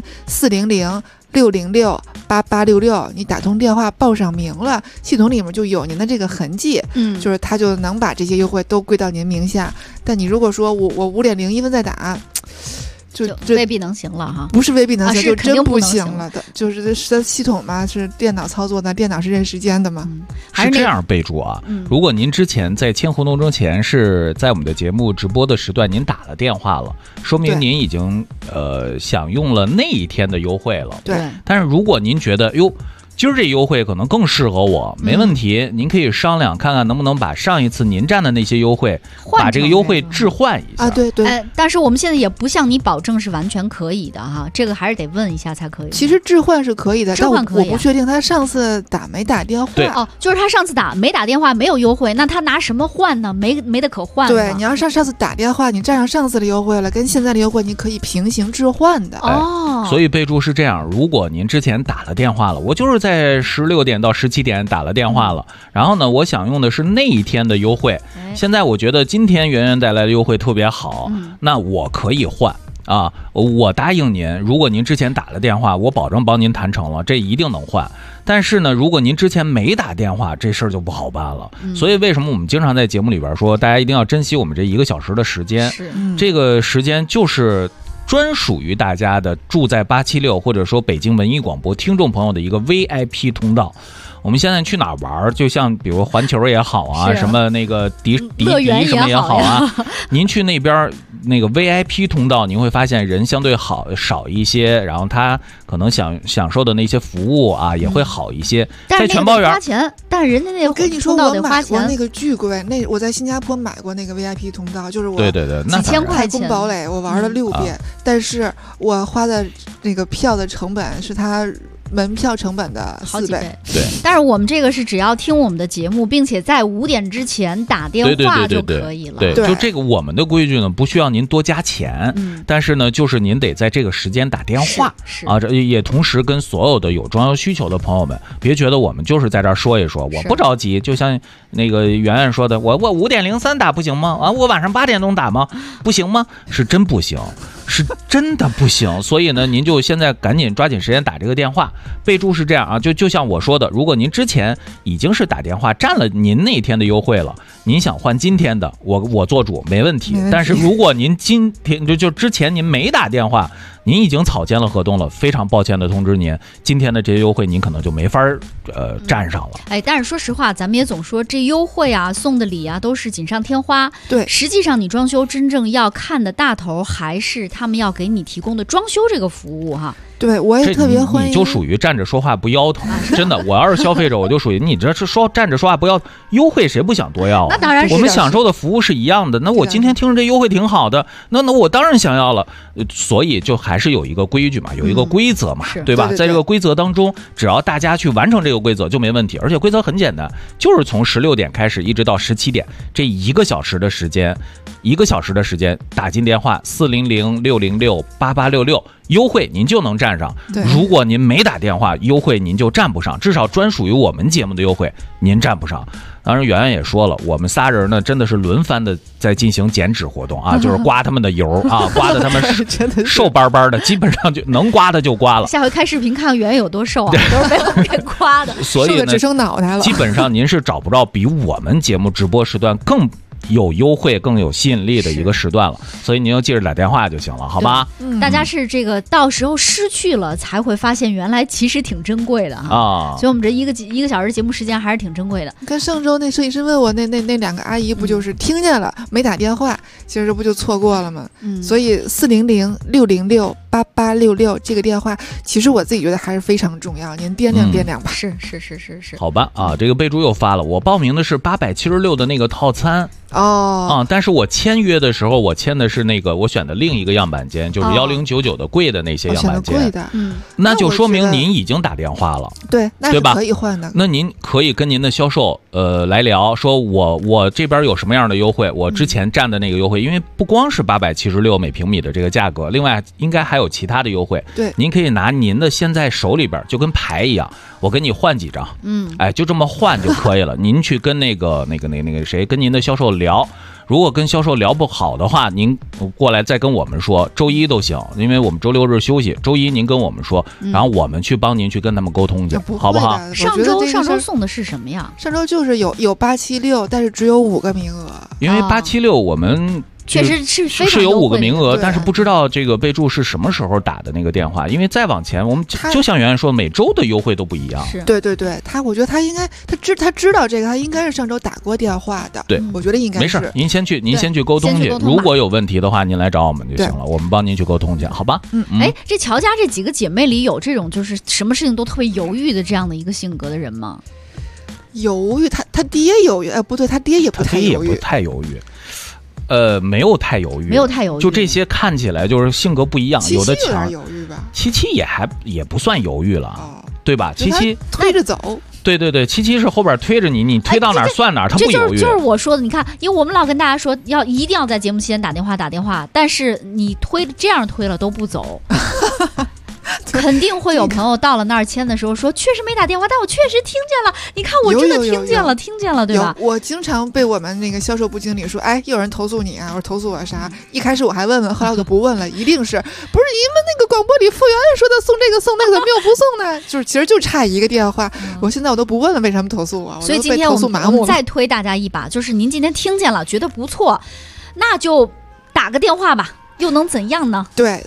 ，400-606-8866，你打通电话报上名了，系统里面就有您的这个痕迹，就是他就能把这些优惠都归到您名下。但你如果说我5点01分再打，就未必能行了哈。 不是未必能行，就真不行了的。就是系统嘛，是电脑操作的，电脑是认时间的嘛。 是这样备注啊。如果您之前在签活动之前是在我们的节目直播的时段您打了电话了，说明您已经享用了那一天的优惠了。 对。 但是如果您觉得哟，今儿这优惠可能更适合我，没问题，您可以商量看看能不能把上一次您占的那些优惠，把这个优惠置换一下啊。对对。 但是我们现在也不向你保证是完全可以的哈，这个还是得问一下才可以。 其实置换是可以的， 置换可以， 但我不确定他上次打没打电话。 对哦，就是他上次没打电话没有优惠，那他拿什么换呢？没得可换。 对，你要上次打电话，你占上上次的优惠了，跟现在的优惠你可以平行置换的。 哦。 所以备注是这样：如果您之前打了电话了，我就是在16点到17点打了电话了，然后呢，我想用的是那一天的优惠。现在我觉得今天圆圆带来的优惠特别好，那我可以换啊！我答应您，如果您之前打了电话，我保证帮您谈成了，这一定能换。但是呢，如果您之前没打电话，这事儿就不好办了。所以为什么我们经常在节目里边说，大家一定要珍惜我们这1个小时的时间？这个时间就是专属于大家的住在876或者说北京文艺广播听众朋友的一个 VIP 通道。我们现在去哪儿玩，就像比如环球也好啊，什么那个迪什么也好啊，您去那边那个 VIP 通道，您会发现人相对少一些，然后他可能享受的那些服务啊也会好一些。 在全包园花钱，但人家那个我跟你说， 我买过那个巨贵，我在新加坡买过那个 VIP 通道，就是我对， 几千块钱， 宫堡垒我玩了6遍，但是我花的那个票的成本是他门票成本的4倍。 对， 但是我们这个是只要听我们的节目，并且在5点之前打电话就可以了。 对，就这个我们的规矩呢，不需要您多加钱，但是呢，就是您得在这个时间打电话啊。这也同时跟所有的有装修需求的朋友们，别觉得我们就是在这儿说一说，我不着急。就像那个圆圆说的，我5点03打不行吗？啊，我晚上8点钟打吗？不行吗？是真不行。是真的不行，所以呢，您就现在赶紧抓紧时间打这个电话。备注是这样啊，就像我说的，如果您之前已经是打电话占了您那天的优惠了，您想换今天的，我做主没问题。但是如果您今天就之前您没打电话，您已经草签了合同了，非常抱歉的通知您，今天的这些优惠您可能就没法占上了。 但是说实话，咱们也总说这优惠啊、送的礼啊都是锦上添花。 对， 实际上你装修真正要看的大头还是他们要给你提供的装修这个服务哈。 对，我也特别欢迎。 你就属于站着说话不腰疼，真的。我要是消费者，我就属于你这是站着说话不腰，优惠谁不想多要啊？ 那当然是， 我们享受的服务是一样的。那我今天听着这优惠挺好的，那我当然想要了。所以就还是有一个规矩嘛，有一个规则嘛，对吧？在这个规则当中，只要大家去完成这个规则就没问题。而且规则很简单，就是从16点开始一直到17点这1个小时的时间打进电话400-606-8866。优惠您就能占上，如果您没打电话，优惠您就占不上，至少专属于我们节目的优惠您占不上。当然圆圆也说了，我们仨人呢真的是轮番的在进行减脂活动啊，就是刮他们的油啊，刮的他们瘦巴巴的，基本上就能刮的就刮了。 下回开视频看看圆圆有多瘦啊，都是被我给刮的， 所以呢只剩脑袋了。 基本上您是找不到比我们节目直播时段更有优惠更有吸引力的一个时段了，所以您就记着打电话就行了，好吧？ 大家是这个到时候失去了才会发现原来其实挺珍贵的啊。所以我们这一个小时节目时间还是挺珍贵的。 跟上周那设计师问我那2个阿姨不就是听见了没打电话，其实这不就错过了吗？所以400-606-8866这个电话，其实我自己觉得还是非常重要，您掂量吧。 是。 好吧啊，这个备注又发了，我报名的是876的那个套餐。但是我签约的时候，我签的是那个我选的另一个样板间，就是1099的贵的那些样板间。 贵的， 那就说明您已经打电话了， 对，那是可以换的。 那您可以跟您的销售来聊，说我这边有什么样的优惠，我之前占的那个优惠，因为不光是876每平米的这个价格，另外应该还有其他的优惠。 对， 您可以拿您的现在手里边就跟牌一样，我跟你换几张，哎，就这么换就可以了。您去跟那个谁，跟您的销售聊。如果跟销售聊不好的话，您过来再跟我们说，周一都行，因为我们周六日休息，周一您跟我们说，然后我们去帮您去跟他们沟通去，好不好？ 上周送的是什么呀？ 上周就是有876，但是只有5个名额， 因为876我们。 确实是有5个名额，但是不知道这个备注是什么时候打的那个电话，因为再往前我们就像圆圆说，每周的优惠都不一样。 对，我觉得他应该他知道这个，他应该是上周打过电话的。 对， 我觉得应该是。 没事，您先去沟通去，如果有问题的话，您来找我们就行了，我们帮您去沟通去，好吧？ 这乔家这几个姐妹里有这种就是什么事情都特别犹豫的这样的一个性格的人吗？ 犹豫，他爹犹豫，不对，他爹也不太犹豫， 没有太犹豫，就这些看起来就是性格不一样，有的强犹豫吧， 七也不算犹豫了，对吧？七推着走， 对，七是后边推着你推到哪儿算哪儿，他不犹豫。 就是我说的，你看，因为我们老跟大家说一定要在节目期间打电话，但是你这样推了都不走。肯定会有朋友到了那儿签的时候说，确实没打电话，但我确实听见了。你看，我真的听见了，对吧？ 我经常被我们那个销售部经理说，哎，有人投诉你啊，我说投诉我啥？一开始我还问，后来我就不问了，一定是不是你们那个广播里服务员说的送这个送那个，怎么又不送呢？就是其实就差一个电话，现在我都不问了，为什么投诉我？ 所以今天我们再推大家一把，就是您今天听见了，觉得不错，那就打个电话吧。又能怎样呢？ 对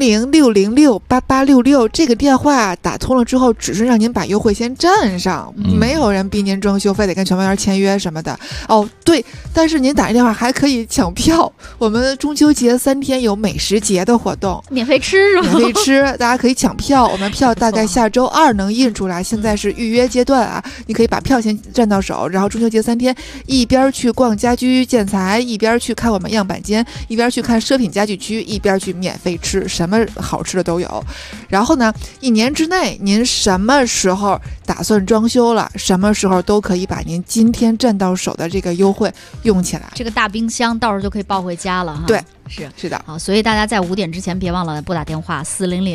，400-606-8866这个电话打通了之后，只是让您把优惠先占上，没有人逼您装修，非得跟全包园签约什么的。哦，对，但是您打电话还可以抢票。我们中秋节3天有美食节的活动， 免费吃是吧？ 免费吃，大家可以抢票。我们票大概下周2能印出来，现在是预约阶段啊，你可以把票先占到手，然后中秋节3天一边去逛家居建材，一边去看我们样板间，一边去看奢品家具区，一边去免费吃，什么好吃的都有。然后呢，1年之内您什么时候打算装修了，什么时候都可以把您今天占到手的这个优惠用起来。 这个大冰箱到时候就可以抱回家了哈。 对， 是的。好，所以大家在5点之前别忘了拨打电话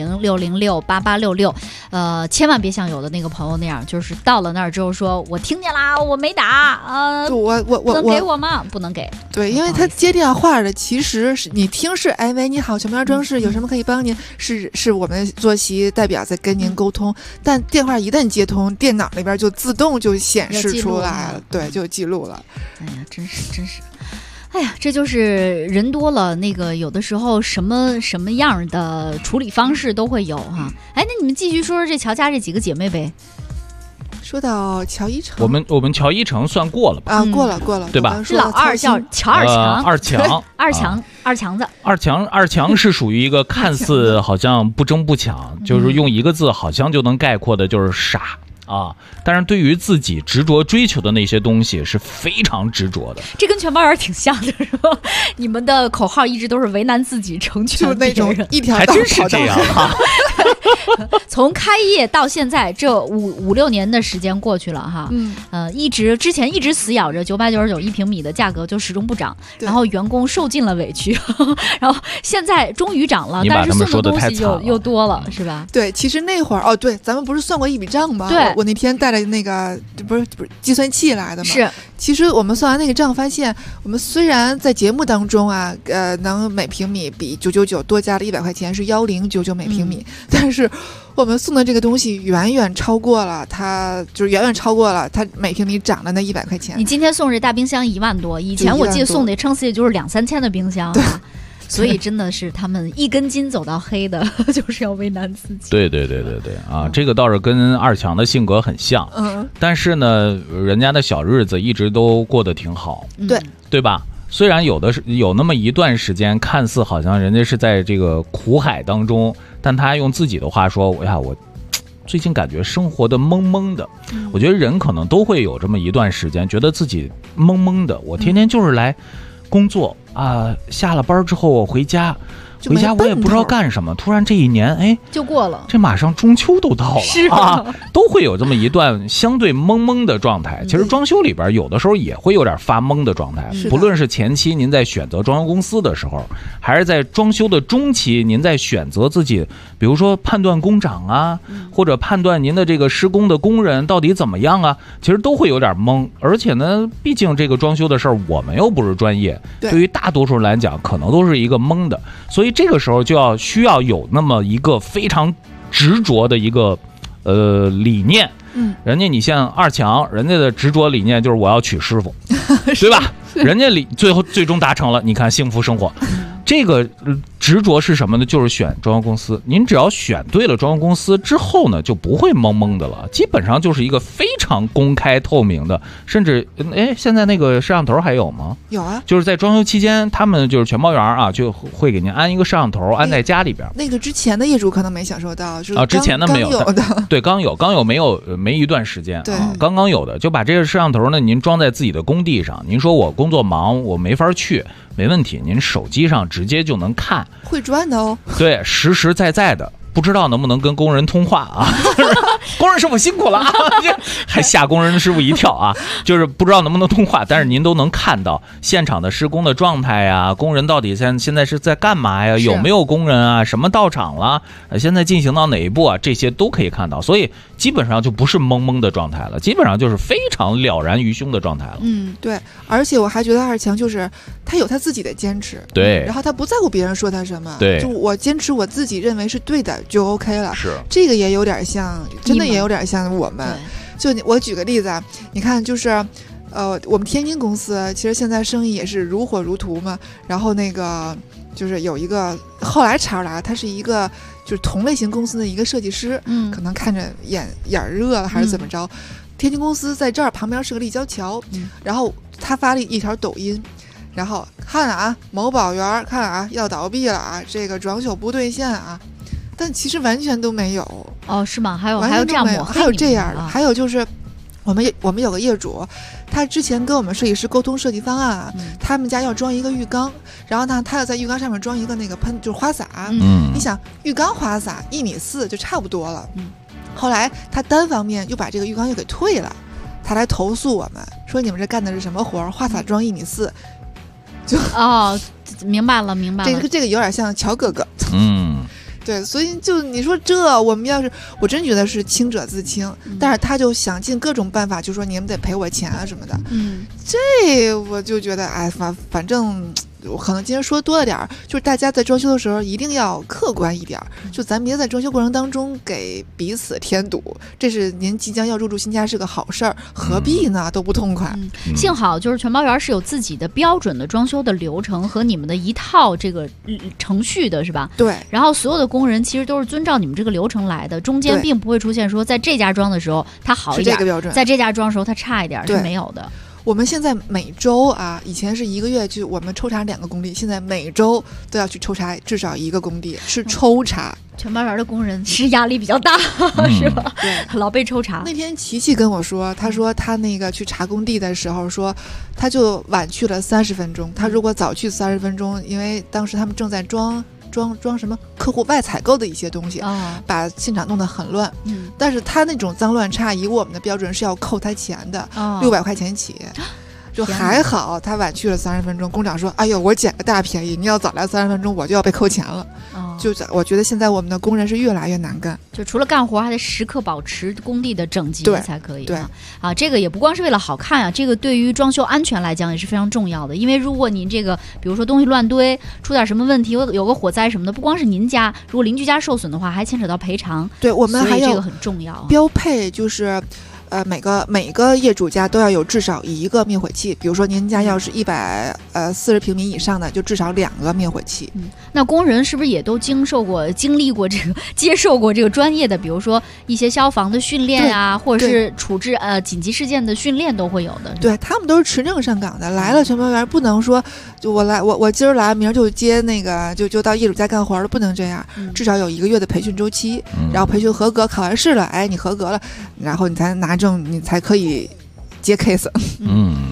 400-606-8866。千万别像有的那个朋友那样，就是到了那儿之后说我听见啦，我没打， 我能给我吗？不能给。 对，因为他接电话的其实是你听是哎喂你好，全面装饰有什么可以帮您？是我们坐席代表在跟您沟通，但电话一旦接通，电脑那边就自动就显示出来了，对，就记录了。 哎呀，真是。哎呀，这就是人多了，那个有的时候什么样的处理方式都会有哈。哎，那你们继续说说这乔家这几个姐妹呗。 说到乔一成， 我们乔一成算过了吧？ 啊，过了， 对吧？ 是老二叫乔二强，二强子。 二强是属于一个看似好像不争不抢，就是用一个字好像就能概括的，就是傻。啊！但是对于自己执着追求的那些东西是非常执着的。 这跟全包园挺像的，是吧？你们的口号一直都是为难自己，成全别人， 就那种一条还真是这样哈。 从开业到现在这5-6年的时间过去了哈，之前一直死咬着999一平米的价格就始终不涨，然后员工受尽了委屈，然后现在终于涨了，但是送的东西又多了，是吧？ 对，其实那会儿对，咱们不是算过一笔账吗？ 对。 我那天带着那个不是计算器来的吗？ 是， 其实我们算完那个账，发现我们虽然在节目当中啊，能每平米比999多加了100块钱，是1099每平米，但是我们送的这个东西远远超过了它每平米涨的那100块钱。 你今天送这大冰箱1万多，以前我记得送的撑死也就是2-3千的冰箱啊。所以真的是他们一根筋走到黑的，就是要为难自己。 对啊，这个倒是跟二强的性格很像。但是呢，人家的小日子一直都过得挺好。对吧？虽然有那么一段时间，看似好像人家是在这个苦海当中，但他用自己的话说：“我最近感觉生活的懵懵的。”我觉得人可能都会有这么一段时间，觉得自己懵懵的。我天天就是来工作啊，下了班之后我回家回家我也不知道干什么，突然这一年哎就过了， 这马上中秋都到了， 是啊，都会有这么一段相对懵懵的状态。其实装修里边有的时候也会有点发懵的状态，不论是前期您在选择装修公司的时候，还是在装修的中期您在选择自己，比如说判断工长啊，或者判断您的这个施工的工人到底怎么样啊，其实都会有点懵。而且呢，毕竟这个装修的事儿我们又不是专业，对于大多数人来讲可能都是一个懵的，所以这个时候就需要有那么一个非常执着的一个理念。人家你像二强，人家的执着理念就是我要娶师傅，对吧？人家最终达成了，你看幸福生活。这个执着是什么呢？就是选装修公司。您只要选对了装修公司之后呢，就不会懵懵的了，基本上就是一个非常公开透明的。甚至现在那个摄像头还有吗？ 有啊， 就是在装修期间，他们就是全包园啊，就会给您安一个摄像头，安在家里边。 那个之前的业主可能没享受到，就是之前的没有的， 对，刚有没一段时间， 对， 刚有的，就把这个摄像头呢，您装在自己的工地上。您说我工作忙，我没法去，没问题，您手机上直接就能看， 会转的哦。 对，实实在在的，不知道能不能跟工人通话啊？工人师傅辛苦了啊，还吓工人师傅一跳啊！就是不知道能不能通话，但是您都能看到现场的施工的状态呀，工人到底现在是在干嘛呀？有没有工人啊？什么到场了？现在进行到哪一步啊？这些都可以看到，所以基本上就不是懵懵的状态了，基本上就是非常了然于胸的状态了。 对，而且我还觉得二强就是他有他自己的坚持， 对， 然后他不在乎别人说他什么， 对， 就我坚持我自己认为是对的就 OK 了。 是， 这个也有点像，真的也有点像我们。就我举个例子啊，你看就是。我们天津公司其实现在生意也是如火如荼嘛。然后那个就是有一个后来查出来，他是一个就是同类型公司的一个设计师，可能看着眼热了还是怎么着。天津公司在这儿旁边是个立交桥，然后他发了一条抖音，然后看啊，某宝园看啊要倒闭了啊，这个装修不兑现啊，但其实完全都没有。 哦，是吗？还有这样抹黑， 还有这样的，还有就是我们有个业主，他之前跟我们设计师沟通设计方案，他们家要装一个浴缸，然后呢，他要在浴缸上面装一个那个喷，就是花洒。你想浴缸花洒1.4米就差不多了。后来他单方面又把这个浴缸又给退了，他来投诉我们说你们这干的是什么活？花洒装1.4米，就明白了。 这个有点像乔哥哥。对，所以就你说我们要是我真觉得是清者自清，但是他就想尽各种办法，就说你们得赔我钱啊什么的。这我就觉得反正我可能今天说多了点儿，就是大家在装修的时候一定要客观一点，就咱别在装修过程当中给彼此添堵。这是您即将要入住新家是个好事儿，何必呢？都不痛快。 幸好就是全包园是有自己的标准的装修的流程和你们的一套这个程序的，是吧？ 对。 然后所有的工人其实都是遵照你们这个流程来的，中间并不会出现说在这家装的时候它好一点， 是这个标准， 在这家装的时候它差一点，是没有的。 我们现在每周啊，以前是1个月就我们抽查2个工地，现在每周都要去抽查至少1个工地，是抽查。 全包园的工人是压力比较大，是吧？ 对， 老被抽查。 那天琪琪跟我说，他说他那个去查工地的时候说，他就晚去了30分钟，他如果早去30分钟，因为当时他们正在装什么客户外采购的一些东西，把现场弄得很乱。但是他那种脏乱差，以我们的标准是要扣他钱的，600块钱起。就还好他晚去了30分钟，工长说哎呦我捡个大便宜，你要早来30分钟我就要被扣钱了。就我觉得现在我们的工人是越来越难干， 就除了干活还得时刻保持工地的整洁才可以。 对这个也不光是为了好看啊，这个对于装修安全来讲也是非常重要的。因为如果您这个比如说东西乱堆，出点什么问题，有个火灾什么的，不光是您家，如果邻居家受损的话还牵扯到赔偿。 对，我们还有这个很重要， 标配就是每个业主家都要有至少1个灭火器，比如说您家要是140平米以上的，就至少2个灭火器。 那工人是不是也都经历过这个接受过这个专业的，比如说一些消防的训练啊，或者是处置紧急事件的训练都会有的？ 对，他们都是持证上岗的，来了全包园不能说就我今儿来明儿就接那个就到业主家干活了，不能这样，至少有1个月的培训周期，然后培训合格，考完试了，哎，你合格了，然后你才拿证，你才可以接 case。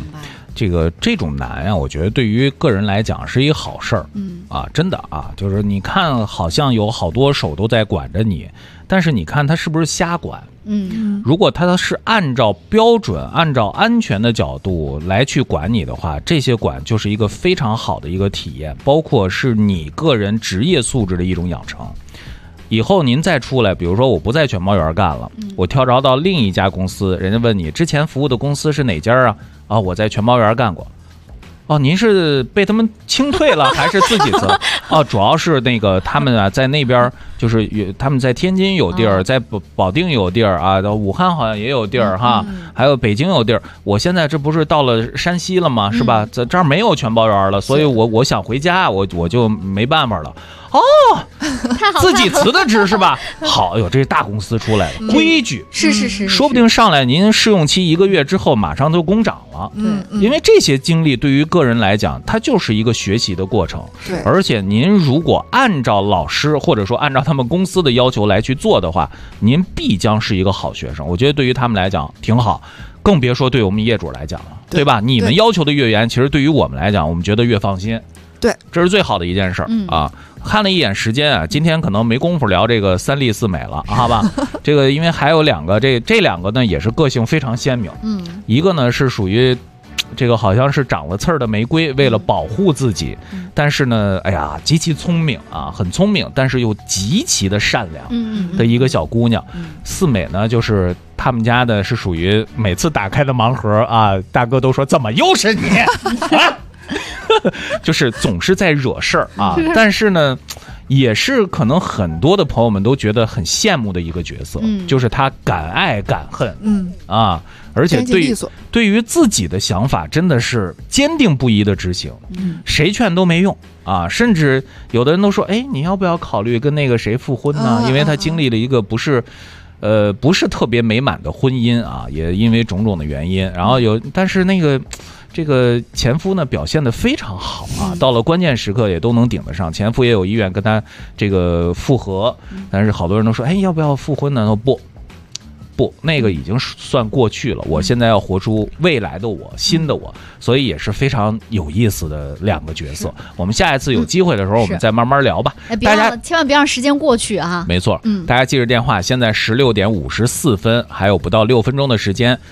这种难啊，我觉得对于个人来讲是一个好事儿。真的啊，就是你看好像有好多手都在管着你，但是你看他是不是瞎管？如果他是按照标准、按照安全的角度来去管你的话，这些管就是一个非常好的一个体验，包括是你个人职业素质的一种养成。以后您再出来，比如说我不在全包园干了，我跳槽到另一家公司，人家问你之前服务的公司是哪家啊？我在全包园干过。您是被他们清退了还是自己辞？主要是那个他们啊，在那边就是他们在天津有地儿，在保定有地儿啊，武汉好像也有地儿哈，还有北京有地儿。我现在这不是到了山西了吗？是吧？在这儿没有全包园了，所以我想回家，我就没办法了。自己辞的职是吧？好，这是大公司出来了，规矩是， 说不定上来您试用期1个月之后马上就工涨了。因为这些经历对于个人来讲，它就是一个学习的过程。而且您如果按照老师或者说按照他们公司的要求来去做的话，您必将是一个好学生。我觉得对于他们来讲挺好，更别说对我们业主来讲了，对吧？你们要求的越严，其实对于我们来讲，我们觉得越放心。 对， 这是最好的一件事啊！看了一眼时间啊，今天可能没工夫聊这个3立4美了，好吧？这个因为还有2个，这2个呢也是个性非常鲜明。一个呢是属于这个好像是长了刺儿的玫瑰，为了保护自己，但是呢，极其聪明啊，很聪明，但是又极其的善良的一个小姑娘。4美呢，就是他们家的是属于每次打开的盲盒啊，大哥都说怎么又是你啊？就是总是在惹事儿啊，但是呢，也是可能很多的朋友们都觉得很羡慕的一个角色，就是他敢爱敢恨，而且对于自己的想法真的是坚定不移的执行，谁劝都没用啊，甚至有的人都说，你要不要考虑跟那个谁复婚呢？因为他经历了一个不是特别美满的婚姻啊，也因为种种的原因，然后但是这个前夫呢表现得非常好啊，到了关键时刻也都能顶得上，前夫也有意愿跟他这个复合，但是好多人都说，要不要复婚呢？不，那个已经算过去了，我现在要活出未来的我，新的我，所以也是非常有意思的2个角色。我们下一次有机会的时候，我们再慢慢聊吧。 大家千万别让时间过去啊！ 没错，大家记着电话，现在16点54分，还有不到6分钟的时间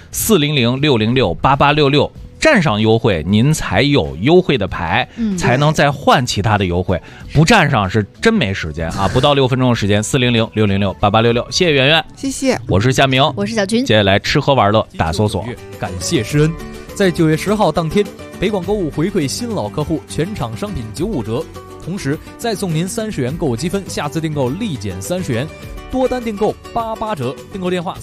，400-606-8866。站上优惠，您才有优惠的牌，才能再换其他的优惠。不站上是真没时间啊！不到6分钟的时间，400-606-8866。谢谢圆圆， 谢谢。 我是夏明， 我是小军。 接下来吃喝玩乐大搜索。 感谢施恩，在9月10号当天，北广购物回馈新老客户全场商品95折，同时再送您30元购物积分，下次订购立减30元。多单订购88折，订购电话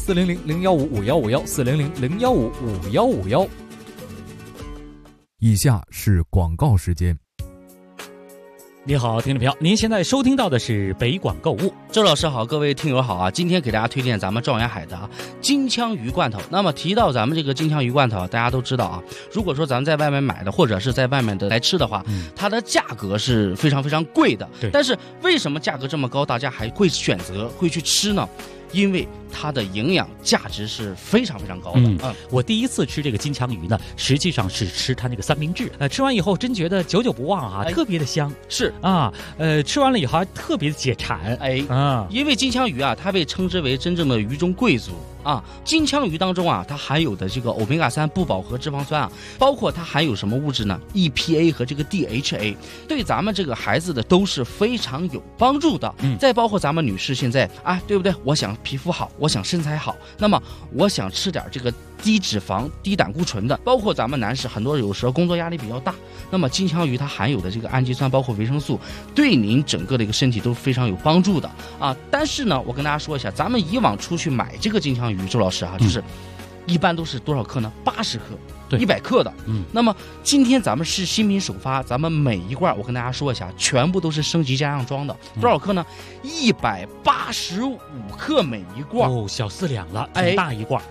400-015-5151，400-015-5151。以下是广告时间。 你好，听众朋友，您现在收听到的是北广购物。 周老师好，各位听友好啊！今天给大家推荐咱们状元海的金枪鱼罐头。那么提到咱们这个金枪鱼罐头，大家都知道啊，如果说咱们在外面买的，或者是在外面的来吃的话，它的价格是非常非常贵的。但是为什么价格这么高，大家还会选择会去吃呢？因为它的营养价值是非常非常高的。 我第一次吃这个金枪鱼呢，实际上是吃它那个三明治。吃完以后真觉得久久不忘啊，特别的香。 是啊，吃完了以后还特别的解馋。 因为金枪鱼啊，它被称之为真正的鱼中贵族啊。金枪鱼当中啊，它含有的这个欧米伽3不饱和脂肪酸啊，包括它含有什么物质呢 ？EPA 和这个 DHA， 对咱们这个孩子的都是非常有帮助的。再包括咱们女士现在啊，对不对？我想皮肤好，我想身材好，那么我想吃点这个低脂肪、低胆固醇的。包括咱们男士，很多有时候工作压力比较大，那么金枪鱼它含有的这个氨基酸，包括维生素，对您整个的一个身体都非常有帮助的啊。但是呢，我跟大家说一下，咱们以往出去买这个金枪鱼，周老师啊，就是一般都是多少克呢？80克。100克的，那么今天咱们是新品首发，咱们每一罐我跟大家说一下，全部都是升级加上装的，多少克呢？185克每一罐， 小4两了，挺大一罐。 对，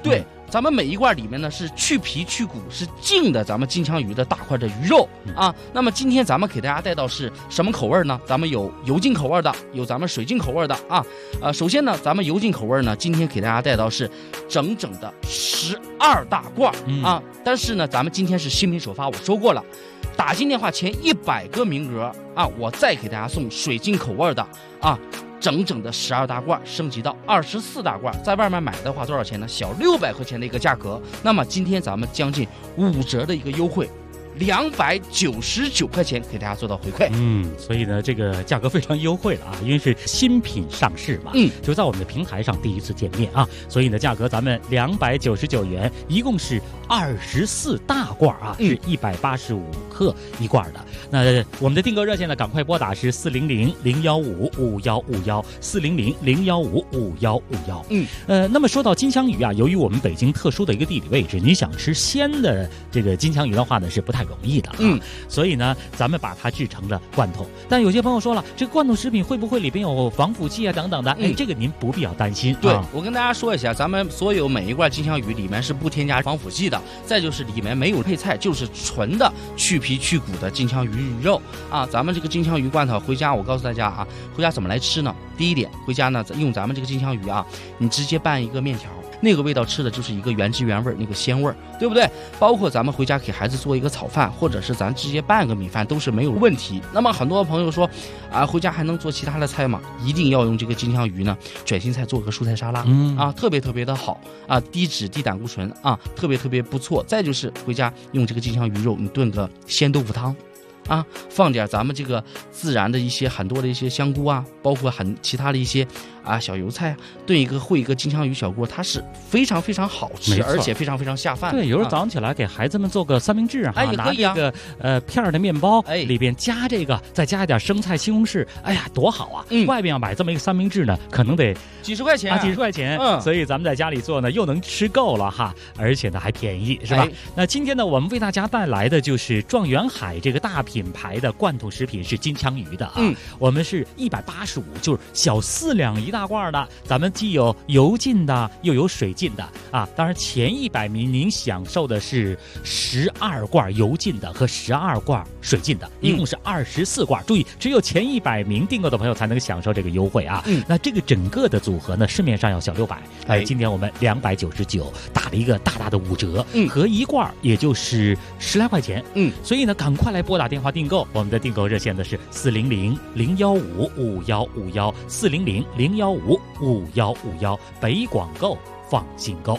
咱们每一罐里面呢是去皮去骨，是净的咱们金枪鱼的大块的鱼肉啊。那么今天咱们给大家带到是什么口味呢？咱们有油浸口味的，有咱们水浸口味的啊。首先呢，咱们油浸口味呢，今天给大家带到是整整的12大罐啊。但是呢，咱们今天是新品首发，我说过了，打进电话前100个名额啊，我再给大家送水浸口味的啊。整整的12大罐升级到24大罐，在外面买的话多少钱呢？小600块钱的一个价格。那么今天咱们将近5折的一个优惠，299块钱给大家做到回馈。 所以呢，这个价格非常优惠了啊，因为是新品上市嘛，就在我们的平台上第一次见面啊，所以呢，价格咱们299元，一共是24大罐啊，是185克一罐的。那我们的订购热线呢，赶快拨打是400-015-5151，400-015-5151。那么说到金枪鱼啊，由于我们北京特殊的一个地理位置，你想吃鲜的这个金枪鱼的话呢，是不太容易的所以呢，咱们把它制成了罐头。但有些朋友说了，这个罐头食品会不会里边有防腐剂啊等等的？这个您不必要担心。 对，我跟大家说一下，咱们所有每一罐金枪鱼里面是不添加防腐剂的，再就是里面没有配菜，就是纯的去皮去骨的金枪鱼肉啊。咱们这个金枪鱼罐头回家，我告诉大家啊，回家怎么来吃呢？第一点，回家呢用咱们这个金枪鱼啊，你直接拌一个面条，那个味道吃的就是一个原汁原味，那个鲜味，对不对？包括咱们回家给孩子做一个炒饭，或者是咱直接拌个米饭都是没有问题。那么很多朋友说啊，回家还能做其他的菜吗？一定要用这个金枪鱼呢，卷心菜做个蔬菜沙拉啊，特别特别的好啊，低脂低胆固醇啊，特别特别不错。再就是回家用这个金枪鱼肉，你炖个鲜豆腐汤。啊，放点咱们这个自然的一些很多的一些香菇啊，包括其他的一些小油菜，炖一个烩一个金枪鱼小锅，它是非常非常好吃，而且非常非常下饭。 对，有时候早上起来给孩子们做个三明治也可以啊， 拿这个片的面包，里边加这个，再加一点生菜、西红柿，哎呀，多好啊！外边要买这么一个三明治呢，可能得几十块钱几十块钱。所以咱们在家里做呢，又能吃够了哈，而且呢还便宜，是吧？那今天呢，我们为大家带来的就是状元海这个大品牌的罐头食品是金枪鱼的啊，我们是185，就是小4两一大罐的，咱们既有油浸的又有水浸的啊。当然前100名您享受的是12罐油浸的和12罐水浸的，一共是24罐。注意，只有前100名订购的朋友才能享受这个优惠啊。那这个整个的组合呢，市面上要小600，今天我们299打了一个大大的5折，合一罐也就是10来块钱。所以呢，赶快来拨打电话订购。我们的订购热线呢是400-015-5151，400-015-5151，北广购放心购。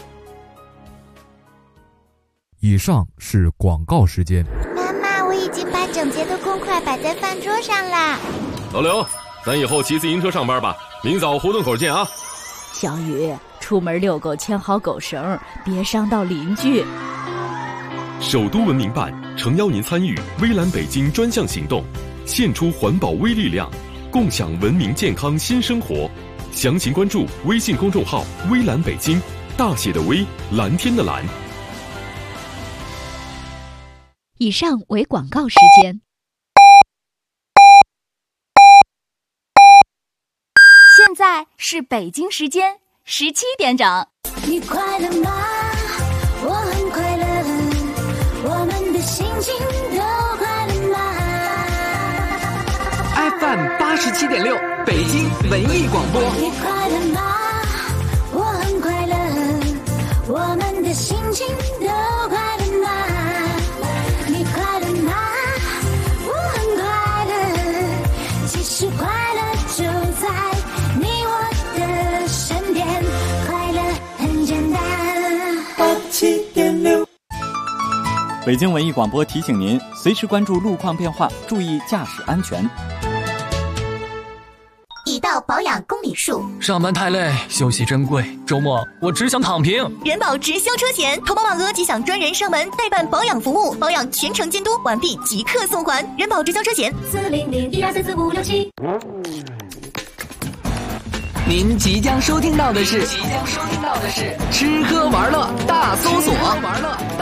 以上是广告时间。 妈妈，我已经把整洁的公筷摆在饭桌上啦。 老刘，咱以后骑自行车上班吧，明早胡同口见啊。 小雨，出门遛狗牵好狗绳，别伤到邻居。 首都文明办诚邀您参与微蓝北京专项行动，献出环保微力量，共享文明健康新生活。详情关注微信公众号微蓝北京，大写的微，蓝天的蓝。 以上为广告时间。现在是北京时间17点整。 你快乐吗？我很快乐，我们的心情都快乐吗 ？FM 87.6，北京文艺广播。 你快乐吗？我很快乐，我们的心情都快乐吗？你快乐吗？我很快乐，其实快乐就在你我的身边，快乐很简单。87.6。 北京文艺广播提醒您，随时关注路况变化，注意驾驶安全。 一道保养公里数， 上班太累，休息珍贵，周末我只想躺平。 人保直销车险，投保满额即享专人上门代办保养服务，保养全程监督，完毕即刻送还。人保直销车险40012344567。 您即将收听到的是吃喝玩乐大搜索。